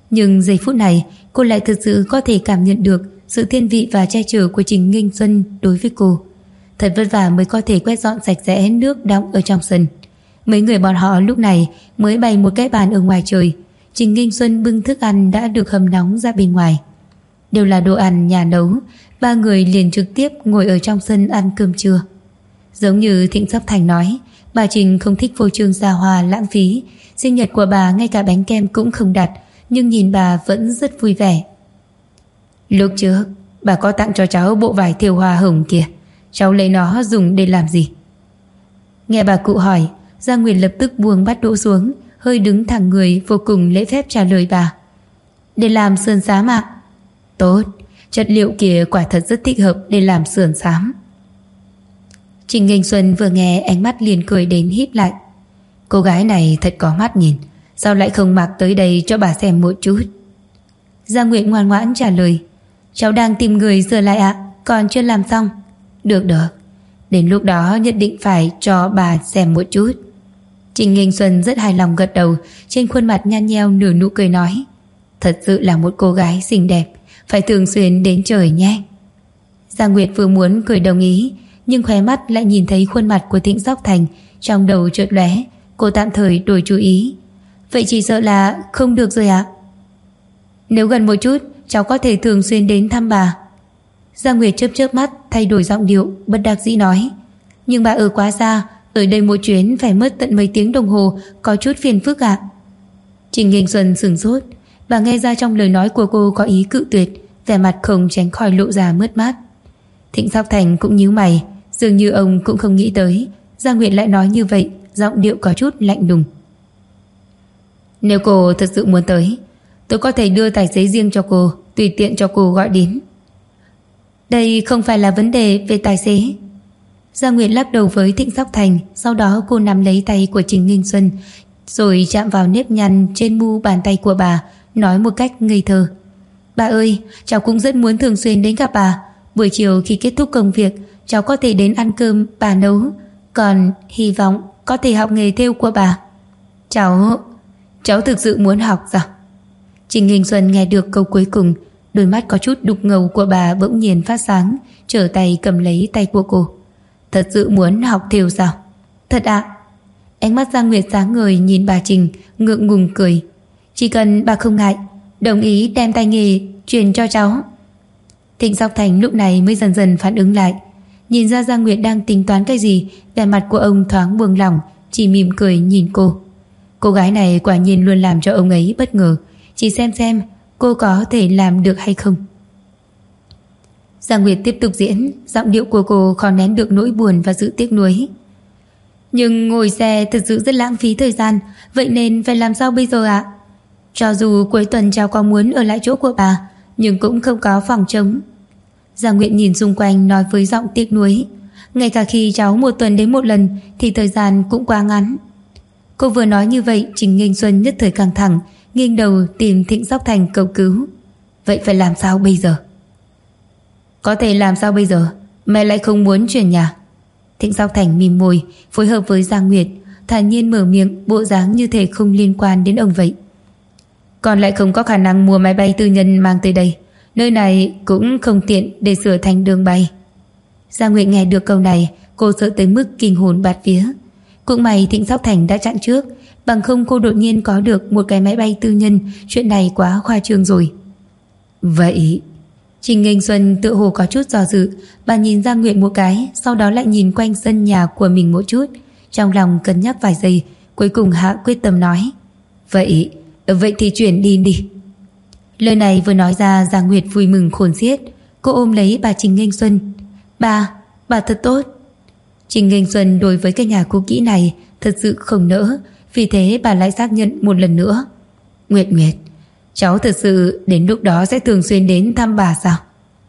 Nhưng giây phút này cô lại thực sự có thể cảm nhận được sự thiên vị và che chở của Trình Nghinh Xuân đối với cô. Thật vất vả mới có thể quét dọn sạch sẽ nước đọng ở trong sân. Mấy người bọn họ lúc này mới bày một cái bàn ở ngoài trời. Trình Nghinh Xuân bưng thức ăn đã được hầm nóng ra bên ngoài. Đều là đồ ăn nhà nấu. Ba người liền trực tiếp ngồi ở trong sân ăn cơm trưa. Giống như Thịnh Sóc Thành nói, bà Trình không thích phô trương xa hoa lãng phí. Sinh nhật của bà ngay cả bánh kem cũng không đặt, nhưng nhìn bà vẫn rất vui vẻ. Lúc trước bà có tặng cho cháu bộ vải thêu hoa hồng kìa, cháu lấy nó dùng để làm gì? Nghe bà cụ hỏi, Giang Nguyệt lập tức buông bát đũa xuống, hơi đứng thẳng người, vô cùng lễ phép trả lời bà. Để làm sườn xám ạ. Tốt, chất liệu kia quả thật rất thích hợp để làm sườn xám. Trình Nghinh Xuân vừa nghe ánh mắt liền cười đến híp lại. Cô gái này thật có mắt nhìn, sao lại không mặc tới đây cho bà xem một chút? Giang Nguyệt ngoan ngoãn trả lời. Cháu đang tìm người sửa lại ạ, còn chưa làm xong. Được, đến lúc đó nhất định phải cho bà xem một chút. Trình Nghinh Xuân rất hài lòng gật đầu, trên khuôn mặt nhăn nheo nở nụ cười nói. Thật sự là một cô gái xinh đẹp, phải thường xuyên đến trời nhé. Giang Nguyệt vừa muốn cười đồng ý, nhưng khóe mắt lại nhìn thấy khuôn mặt của Thịnh Sóc Thành, trong đầu chợt lóe, cô tạm thời đổi chú ý. Vậy chỉ sợ là không được rồi ạ. Nếu gần một chút, cháu có thể thường xuyên đến thăm bà. Giang Nguyệt chớp chớp mắt, thay đổi giọng điệu, bất đắc dĩ nói. Nhưng bà ở quá xa, ở đây một chuyến phải mất tận mấy tiếng đồng hồ, có chút phiền phức ạ. Trình Nghinh Xuân sửng sốt, bà nghe ra trong lời nói của cô có ý cự tuyệt, vẻ mặt không tránh khỏi lộ ra mất mát. Thịnh Sóc Thành cũng nhíu mày, dường như ông cũng không nghĩ tới Giang Nguyệt lại nói như vậy, giọng điệu có chút lạnh lùng. Nếu cô thật sự muốn tới, tôi có thể đưa tài xế riêng cho cô, tùy tiện cho cô gọi đến. Đây không phải là vấn đề về tài xế. Giang Nguyệt lắc đầu với Thịnh Sóc Thành, sau đó cô nắm lấy tay của Trình Nghinh Xuân, rồi chạm vào nếp nhăn trên mu bàn tay của bà, nói một cách ngây thơ. Bà ơi, cháu cũng rất muốn thường xuyên đến gặp bà. Buổi chiều khi kết thúc công việc, cháu có thể đến ăn cơm bà nấu, còn hy vọng có thể học nghề thêu của bà. Cháu thực sự muốn học sao? Trình Nghinh Xuân nghe được câu cuối cùng, đôi mắt có chút đục ngầu của bà bỗng nhiên phát sáng, trở tay cầm lấy tay của cô. Thật sự muốn học thêu sao? Thật ạ. Ánh mắt Giang Nguyệt sáng ngời nhìn bà Trình, ngượng ngùng cười. Chỉ cần bà không ngại, đồng ý đem tay nghề truyền cho cháu. Thịnh Sóc Thành lúc này mới dần dần phản ứng lại, nhìn ra Giang Nguyệt đang tính toán cái gì, vẻ mặt của ông thoáng buông lỏng, chỉ mỉm cười nhìn cô. Cô gái này quả nhiên luôn làm cho ông ấy bất ngờ, chỉ xem cô có thể làm được hay không. Giang Nguyệt tiếp tục diễn, giọng điệu của cô khó nén được nỗi buồn và sự tiếc nuối. Nhưng ngồi xe thật sự rất lãng phí thời gian, vậy nên phải làm sao bây giờ ạ? Cho dù cuối tuần cháu có muốn ở lại chỗ của bà, nhưng cũng không có phòng trống. Giang Nguyệt nhìn xung quanh nói với giọng tiếc nuối. Ngay cả khi cháu một tuần đến một lần thì thời gian cũng quá ngắn. Cô vừa nói như vậy, Trình Nghinh Xuân nhất thời căng thẳng, nghiêng đầu tìm Thịnh Sóc Thành cầu cứu. Vậy phải làm sao bây giờ? Có thể làm sao bây giờ? Mẹ lại không muốn chuyển nhà. Thịnh Sóc Thành mỉm môi, phối hợp với Giang Nguyệt, thản nhiên mở miệng, bộ dáng như thể không liên quan đến ông vậy. Còn lại không có khả năng mua máy bay tư nhân mang tới đây, nơi này cũng không tiện để sửa thành đường bay. Giang Nguyệt nghe được câu này, cô sợ tới mức kinh hồn bạt vía. Cũng may Thịnh Sóc Thành đã chặn trước, bằng không cô đột nhiên có được một cái máy bay tư nhân, chuyện này quá khoa trương rồi. Vậy Trình Nghinh Xuân tự hồ có chút do dự, bà nhìn Giang Nguyệt một cái, sau đó lại nhìn quanh sân nhà của mình một chút, trong lòng cân nhắc vài giây, cuối cùng hạ quyết tâm nói. Vậy thì chuyển đi. Lời này vừa nói ra, Giang Nguyệt vui mừng khôn xiết. Cô ôm lấy bà Trình Nghinh Xuân. Bà thật tốt. Trình Nghinh Xuân đối với cái nhà cũ kỹ này thật sự không nỡ, vì thế bà lại xác nhận một lần nữa. Nguyệt, cháu thật sự đến lúc đó sẽ thường xuyên đến thăm bà sao?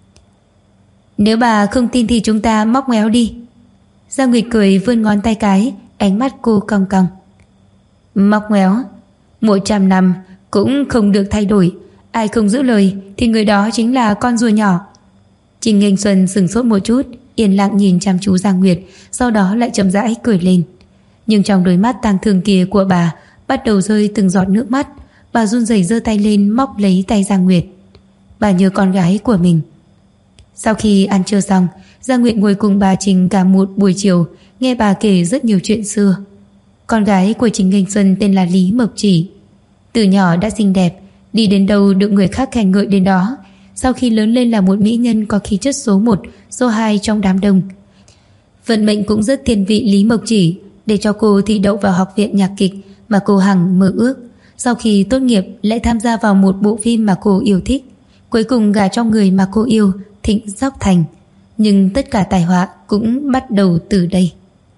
Nếu bà không tin thì chúng ta móc méo đi. Giang Nguyệt cười vươn ngón tay cái, ánh mắt cô cong cong. Móc méo? 100 năm cũng không được thay đổi, ai không giữ lời thì người đó chính là con rùa nhỏ. Trình Nghinh Xuân sửng sốt một chút, yên lặng nhìn chăm chú Giang Nguyệt, sau đó lại chậm rãi cười lên. Nhưng trong đôi mắt tang thương kia của bà bắt đầu rơi từng giọt nước mắt, Bà run rẩy giơ tay lên móc lấy tay Giang Nguyệt. Bà nhớ con gái của mình. Sau khi ăn trưa xong, Giang Nguyệt ngồi cùng bà Trình cả một buổi chiều, nghe bà kể rất nhiều chuyện xưa. Con gái của Trình Nghênh Xuân tên là Lý Mộc Chỉ. Từ nhỏ đã xinh đẹp, đi đến đâu được người khác khen ngợi đến đó. Sau khi lớn lên là một mỹ nhân có khí chất số 1, số 2 trong đám đông. Vận mệnh cũng rất thiên vị Lý Mộc Chỉ, để cho cô thi đậu vào học viện nhạc kịch mà cô hằng mơ ước. Sau khi tốt nghiệp lại tham gia vào một bộ phim mà cô yêu thích, cuối cùng gả cho người mà cô yêu, Thịnh Sóc Thành. Nhưng tất cả tai họa cũng bắt đầu từ đây.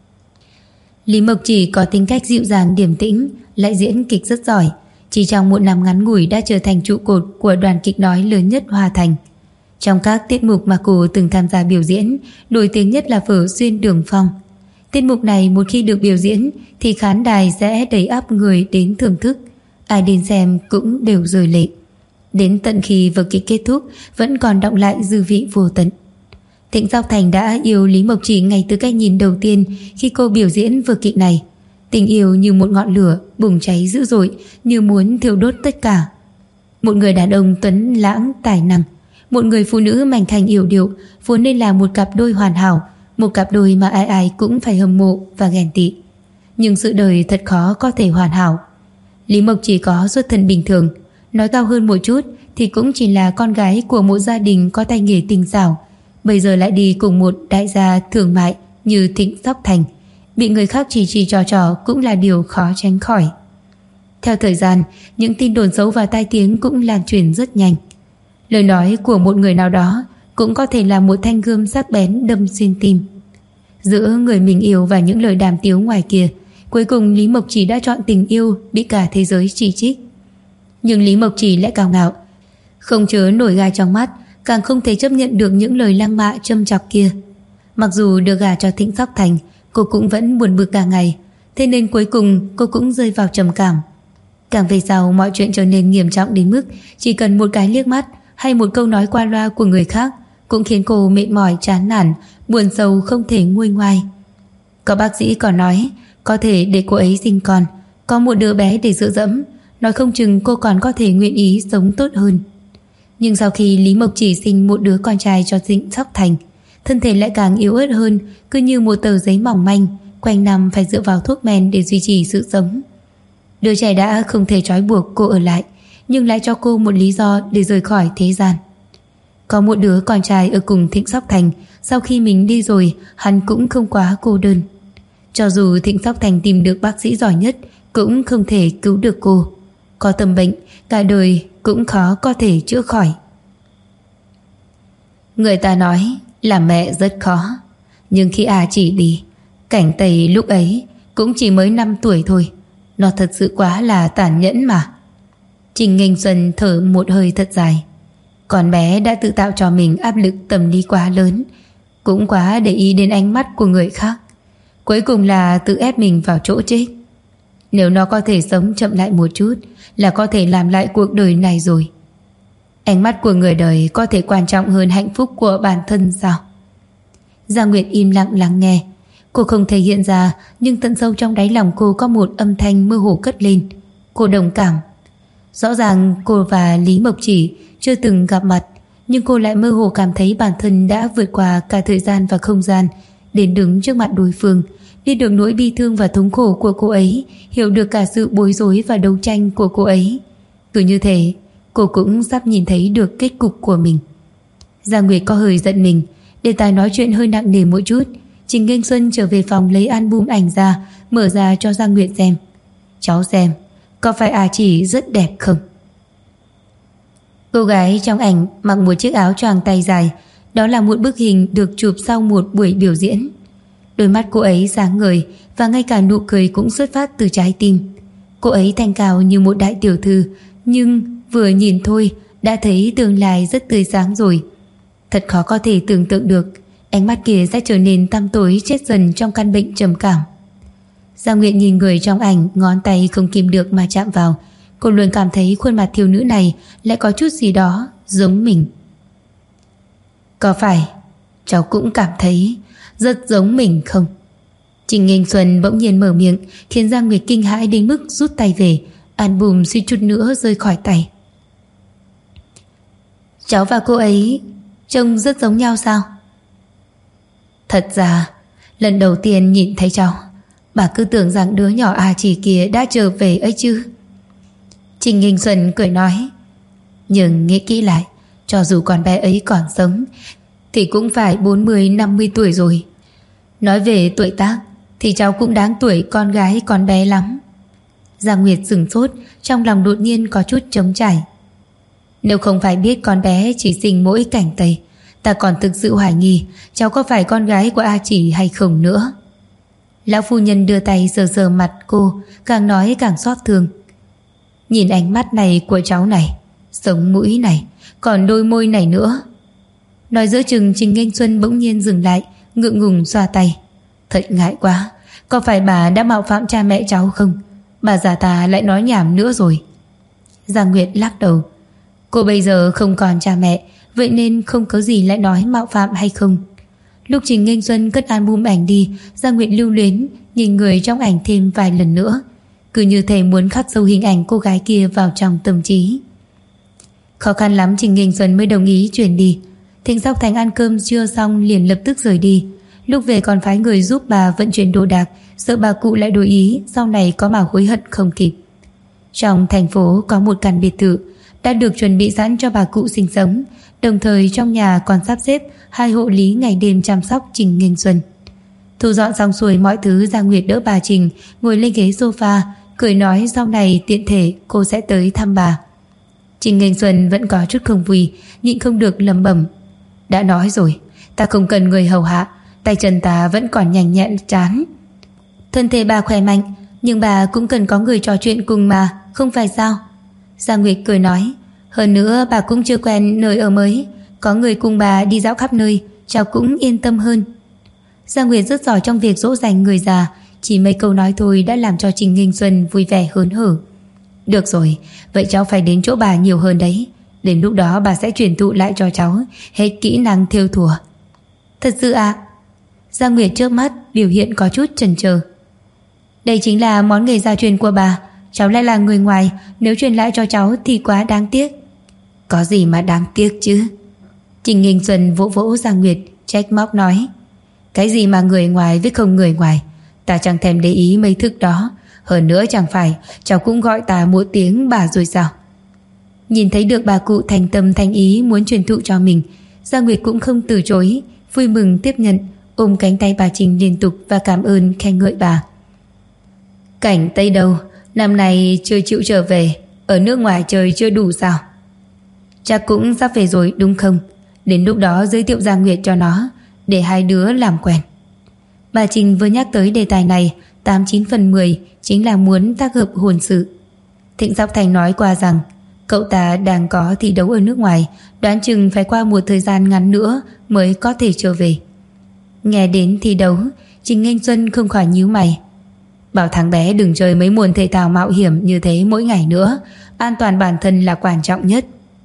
Lý Mộc Chỉ có tính cách dịu dàng điềm tĩnh, lại diễn kịch rất giỏi. Chỉ trong một năm ngắn ngủi đã trở thành trụ cột của đoàn kịch nói lớn nhất Hoa Thành. Trong các tiết mục mà cô từng tham gia biểu diễn, nổi tiếng nhất là vở Xuyên Đường Phong. Tiết mục này một khi được biểu diễn thì khán đài sẽ đầy ắp người đến thưởng thức. Ai đến xem cũng đều rơi lệ. Đến tận khi vở kịch kết thúc vẫn còn đọng lại dư vị vô tận. Thịnh Sóc Thành đã yêu Lý Mộc Chỉ ngay từ cái nhìn đầu tiên khi cô biểu diễn vở kịch này. Tình yêu như một ngọn lửa bùng cháy dữ dội, như muốn thiêu đốt tất cả. Một người đàn ông tuấn lãng tài năng, một người phụ nữ mảnh khảnh yểu điệu, vốn nên là một cặp đôi hoàn hảo, một cặp đôi mà ai ai cũng phải hâm mộ và ghen tị. Nhưng sự đời thật khó có thể hoàn hảo. Lý Mộc Chỉ có xuất thân bình thường, nói cao hơn một chút thì cũng chỉ là con gái của một gia đình có tay nghề tinh xảo. Bây giờ lại đi cùng một đại gia thương mại như Thịnh Sóc Thành, bị người khác chỉ trò cũng là điều khó tránh khỏi. Theo thời gian, những tin đồn xấu và tai tiếng cũng lan truyền rất nhanh. Lời nói của một người nào đó cũng có thể là một thanh gươm sắc bén đâm xuyên tim. Giữa người mình yêu và những lời đàm tiếu ngoài kia, cuối cùng Lý Mộc Chỉ đã chọn tình yêu bị cả thế giới chỉ trích. Nhưng Lý Mộc Chỉ lại cao ngạo, không chứa nổi gai trong mắt, càng không thể chấp nhận được những lời lăng mạ châm chọc kia. Mặc dù được gả cho Thịnh Sóc Thành, cô cũng vẫn buồn bực cả ngày, thế nên cuối cùng cô cũng rơi vào trầm cảm. Càng về sau mọi chuyện trở nên nghiêm trọng đến mức chỉ cần một cái liếc mắt hay một câu nói qua loa của người khác cũng khiến cô mệt mỏi chán nản, buồn sầu không thể nguôi ngoai. Có bác sĩ còn nói có thể để cô ấy sinh con, có một đứa bé để dựa dẫm, nói không chừng cô còn có thể nguyện ý sống tốt hơn. Nhưng sau khi Lý Mộc Chỉ sinh một đứa con trai cho Thịnh Sóc Thành, thân thể lại càng yếu ớt hơn, cứ như một tờ giấy mỏng manh, quanh năm phải dựa vào thuốc men để duy trì sự sống. Đứa trẻ đã không thể trói buộc cô ở lại, nhưng lại cho cô một lý do để rời khỏi thế gian. Có một đứa con trai ở cùng Thịnh Sóc Thành, sau khi mình đi rồi, hắn cũng không quá cô đơn. Cho dù Thịnh Sóc Thành tìm được bác sĩ giỏi nhất, cũng không thể cứu được cô. Có tâm bệnh, cả đời cũng khó có thể chữa khỏi. Người ta nói làm mẹ rất khó, nhưng khi Chỉ đi, Cảnh Tây lúc ấy cũng chỉ mới 5 tuổi thôi. Nó thật sự quá là tàn nhẫn mà. Trình Nghênh Xuân thở một hơi thật dài. Con bé đã tự tạo cho mình áp lực tâm lý quá lớn, cũng quá để ý đến ánh mắt của người khác. Cuối cùng là tự ép mình vào chỗ chết. Nếu nó có thể sống chậm lại một chút là có thể làm lại cuộc đời này rồi. Ánh mắt của người đời có thể quan trọng hơn hạnh phúc của bản thân sao? Giang Nguyệt im lặng lắng nghe. Cô không thể hiện ra, nhưng tận sâu trong đáy lòng cô có một âm thanh mơ hồ cất lên. Cô đồng cảm. Rõ ràng cô và Lý Mộc Chỉ chưa từng gặp mặt, nhưng cô lại mơ hồ cảm thấy bản thân đã vượt qua cả thời gian và không gian, đến đứng trước mặt đối phương, biết được nỗi bi thương và thống khổ của cô ấy, hiểu được cả sự bối rối và đấu tranh của cô ấy. Cứ như thế, cô cũng sắp nhìn thấy được kết cục của mình. Giang Nguyệt có hơi giận mình, đề tài nói chuyện hơi nặng nề một chút. Trình Nghênh Xuân trở về phòng lấy album ảnh ra, mở ra cho Giang Nguyệt xem. Cháu xem, có phải Chỉ rất đẹp không? Cô gái trong ảnh mặc một chiếc áo choàng tay dài. Đó là một bức hình được chụp sau một buổi biểu diễn. Đôi mắt cô ấy sáng ngời, và ngay cả nụ cười cũng xuất phát từ trái tim. Cô ấy thanh cao như một đại tiểu thư, nhưng vừa nhìn thôi đã thấy tương lai rất tươi sáng rồi. Thật khó có thể tưởng tượng được ánh mắt kia sẽ trở nên tăm tối chết dần trong căn bệnh trầm cảm. Giang Nguyệt nhìn người trong ảnh, ngón tay không kìm được mà chạm vào. Cô luôn cảm thấy khuôn mặt thiếu nữ này lại có chút gì đó giống mình. Có phải cháu cũng cảm thấy rất giống mình không? Trình Nghênh Xuân bỗng nhiên mở miệng, khiến Giang Nguyệt kinh hãi đến mức rút tay về. album suýt chút nữa rơi khỏi tay. Cháu và cô ấy trông rất giống nhau sao? Thật ra lần đầu tiên nhìn thấy cháu, bà cứ tưởng rằng đứa nhỏ Chỉ kia đã trở về ấy chứ. Trình Nghinh Xuân cười nói, nhưng nghĩ kỹ lại, cho dù con bé ấy còn sống thì cũng phải 40-50 tuổi rồi. Nói về tuổi tác thì cháu cũng đáng tuổi con gái con bé lắm. Giang Nguyệt sửng sốt, trong lòng đột nhiên có chút trống trải. Nếu không phải biết con bé chỉ sinh mỗi Cảnh Tây, ta còn thực sự hoài nghi cháu có phải con gái của Chỉ hay không nữa. Lão phu nhân đưa tay sờ sờ mặt cô, càng nói càng xót thương. Nhìn ánh mắt này của cháu này, sống mũi này, còn đôi môi này nữa. Nói giữa chừng, Trình Nghinh Xuân bỗng nhiên dừng lại, ngượng ngùng xoa tay. Thật ngại quá, có phải bà đã mạo phạm cha mẹ cháu không? Bà già ta lại nói nhảm nữa rồi. Giang Nguyệt lắc đầu. Cô bây giờ không còn cha mẹ, vậy nên không có gì lại nói mạo phạm hay không. Lúc Trình Nghinh Xuân cất album ảnh đi, Giang Nguyệt lưu luyến nhìn người trong ảnh thêm vài lần nữa, cứ như thể muốn khắc sâu hình ảnh cô gái kia vào trong tâm trí. Khó khăn lắm Trình Nghinh Xuân mới đồng ý chuyển đi. Thịnh Sóc Thành ăn cơm trưa xong liền lập tức rời đi. Lúc về còn phái người giúp bà vận chuyển đồ đạc, sợ bà cụ lại đổi ý, sau này có mà hối hận không kịp. Trong thành phố có một căn biệt thự đã được chuẩn bị sẵn cho bà cụ sinh sống, đồng thời trong nhà còn sắp xếp 2 hộ lý ngày đêm chăm sóc Trình Nghinh Xuân. Thu dọn xong xuôi mọi thứ, Giang Nguyệt đỡ bà Trình ngồi lên ghế sofa, cười nói sau này tiện thể cô sẽ tới thăm bà. Trình Nghinh Xuân vẫn có chút không vui, nhịn không được lẩm bẩm. Đã nói rồi, ta không cần người hầu hạ, tay chân ta vẫn còn nhanh nhẹn chán. Thân thể bà khỏe mạnh, nhưng bà cũng cần có người trò chuyện cùng mà, không phải sao? Giang Nguyệt cười nói, hơn nữa bà cũng chưa quen nơi ở mới, có người cùng bà đi dạo khắp nơi, cháu cũng yên tâm hơn. Giang Nguyệt rất giỏi trong việc dỗ dành người già, chỉ mấy câu nói thôi đã làm cho Trình Nghinh Xuân vui vẻ hớn hở. Được rồi, vậy cháu phải đến chỗ bà nhiều hơn đấy. Đến lúc đó bà sẽ truyền thụ lại cho cháu hết kỹ năng thêu thùa. Thật sự ạ? Giang Nguyệt trước mắt biểu hiện có chút chần chờ. Đây chính là món nghề gia truyền của bà, cháu lại là người ngoài, nếu truyền lại cho cháu thì quá đáng tiếc. Có gì mà đáng tiếc chứ? Trình Nghinh Xuân vỗ vỗ Giang Nguyệt, trách móc nói. Cái gì mà người ngoài với không người ngoài, ta chẳng thèm để ý mấy thức đó. Hơn nữa chẳng phải cháu cũng gọi ta một tiếng bà rồi sao? Nhìn thấy được bà cụ thành tâm thành ý muốn truyền thụ cho mình, Giang Nguyệt cũng không từ chối, vui mừng tiếp nhận, ôm cánh tay bà Trình liên tục và cảm ơn khen ngợi bà. Cảnh Tây đâu, năm nay chưa chịu trở về, ở nước ngoài chơi chưa đủ sao? Chắc cũng sắp về rồi đúng không? Đến lúc đó giới thiệu Giang Nguyệt cho nó, để hai đứa làm quen. Bà Trình vừa nhắc tới đề tài này, 89 phần 10 chính là muốn tác hợp hôn sự. Thịnh Sóc Thành nói qua rằng cậu ta đang có thi đấu ở nước ngoài, đoán chừng phải qua một thời gian ngắn nữa mới có thể trở về. Nghe đến thi đấu, Trình Nghinh Xuân không khỏi nhíu mày. Bảo thằng bé đừng chơi mấy môn thể thao mạo hiểm như thế mỗi ngày nữa, an toàn bản thân là quan trọng nhất.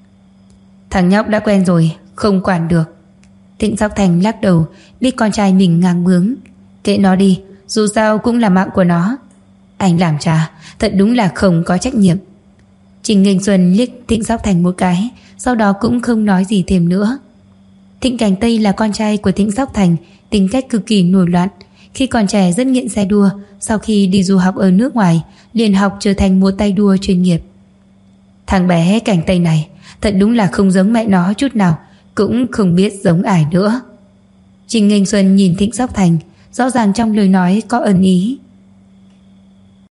Thằng nhóc đã quen rồi, không quản được. Thịnh Sóc Thành lắc đầu, biết con trai mình ngang bướng. Kệ nó đi, dù sao cũng là mạng của nó. Anh làm cha thật đúng là không có trách nhiệm. Trình Nghinh Xuân liếc Thịnh Sóc Thành một cái, sau đó cũng không nói gì thêm nữa. Thịnh Cảnh Tây là con trai của Thịnh Sóc Thành, tính cách cực kỳ nổi loạn. Khi còn trẻ rất nghiện xe đua, sau khi đi du học ở nước ngoài liền học trở thành một tay đua chuyên nghiệp. Thằng bé Cảnh Tây này thật đúng là không giống mẹ nó chút nào, cũng không biết giống ai nữa. Trình Nghinh Xuân nhìn Thịnh Sóc Thành, rõ ràng trong lời nói có ẩn ý.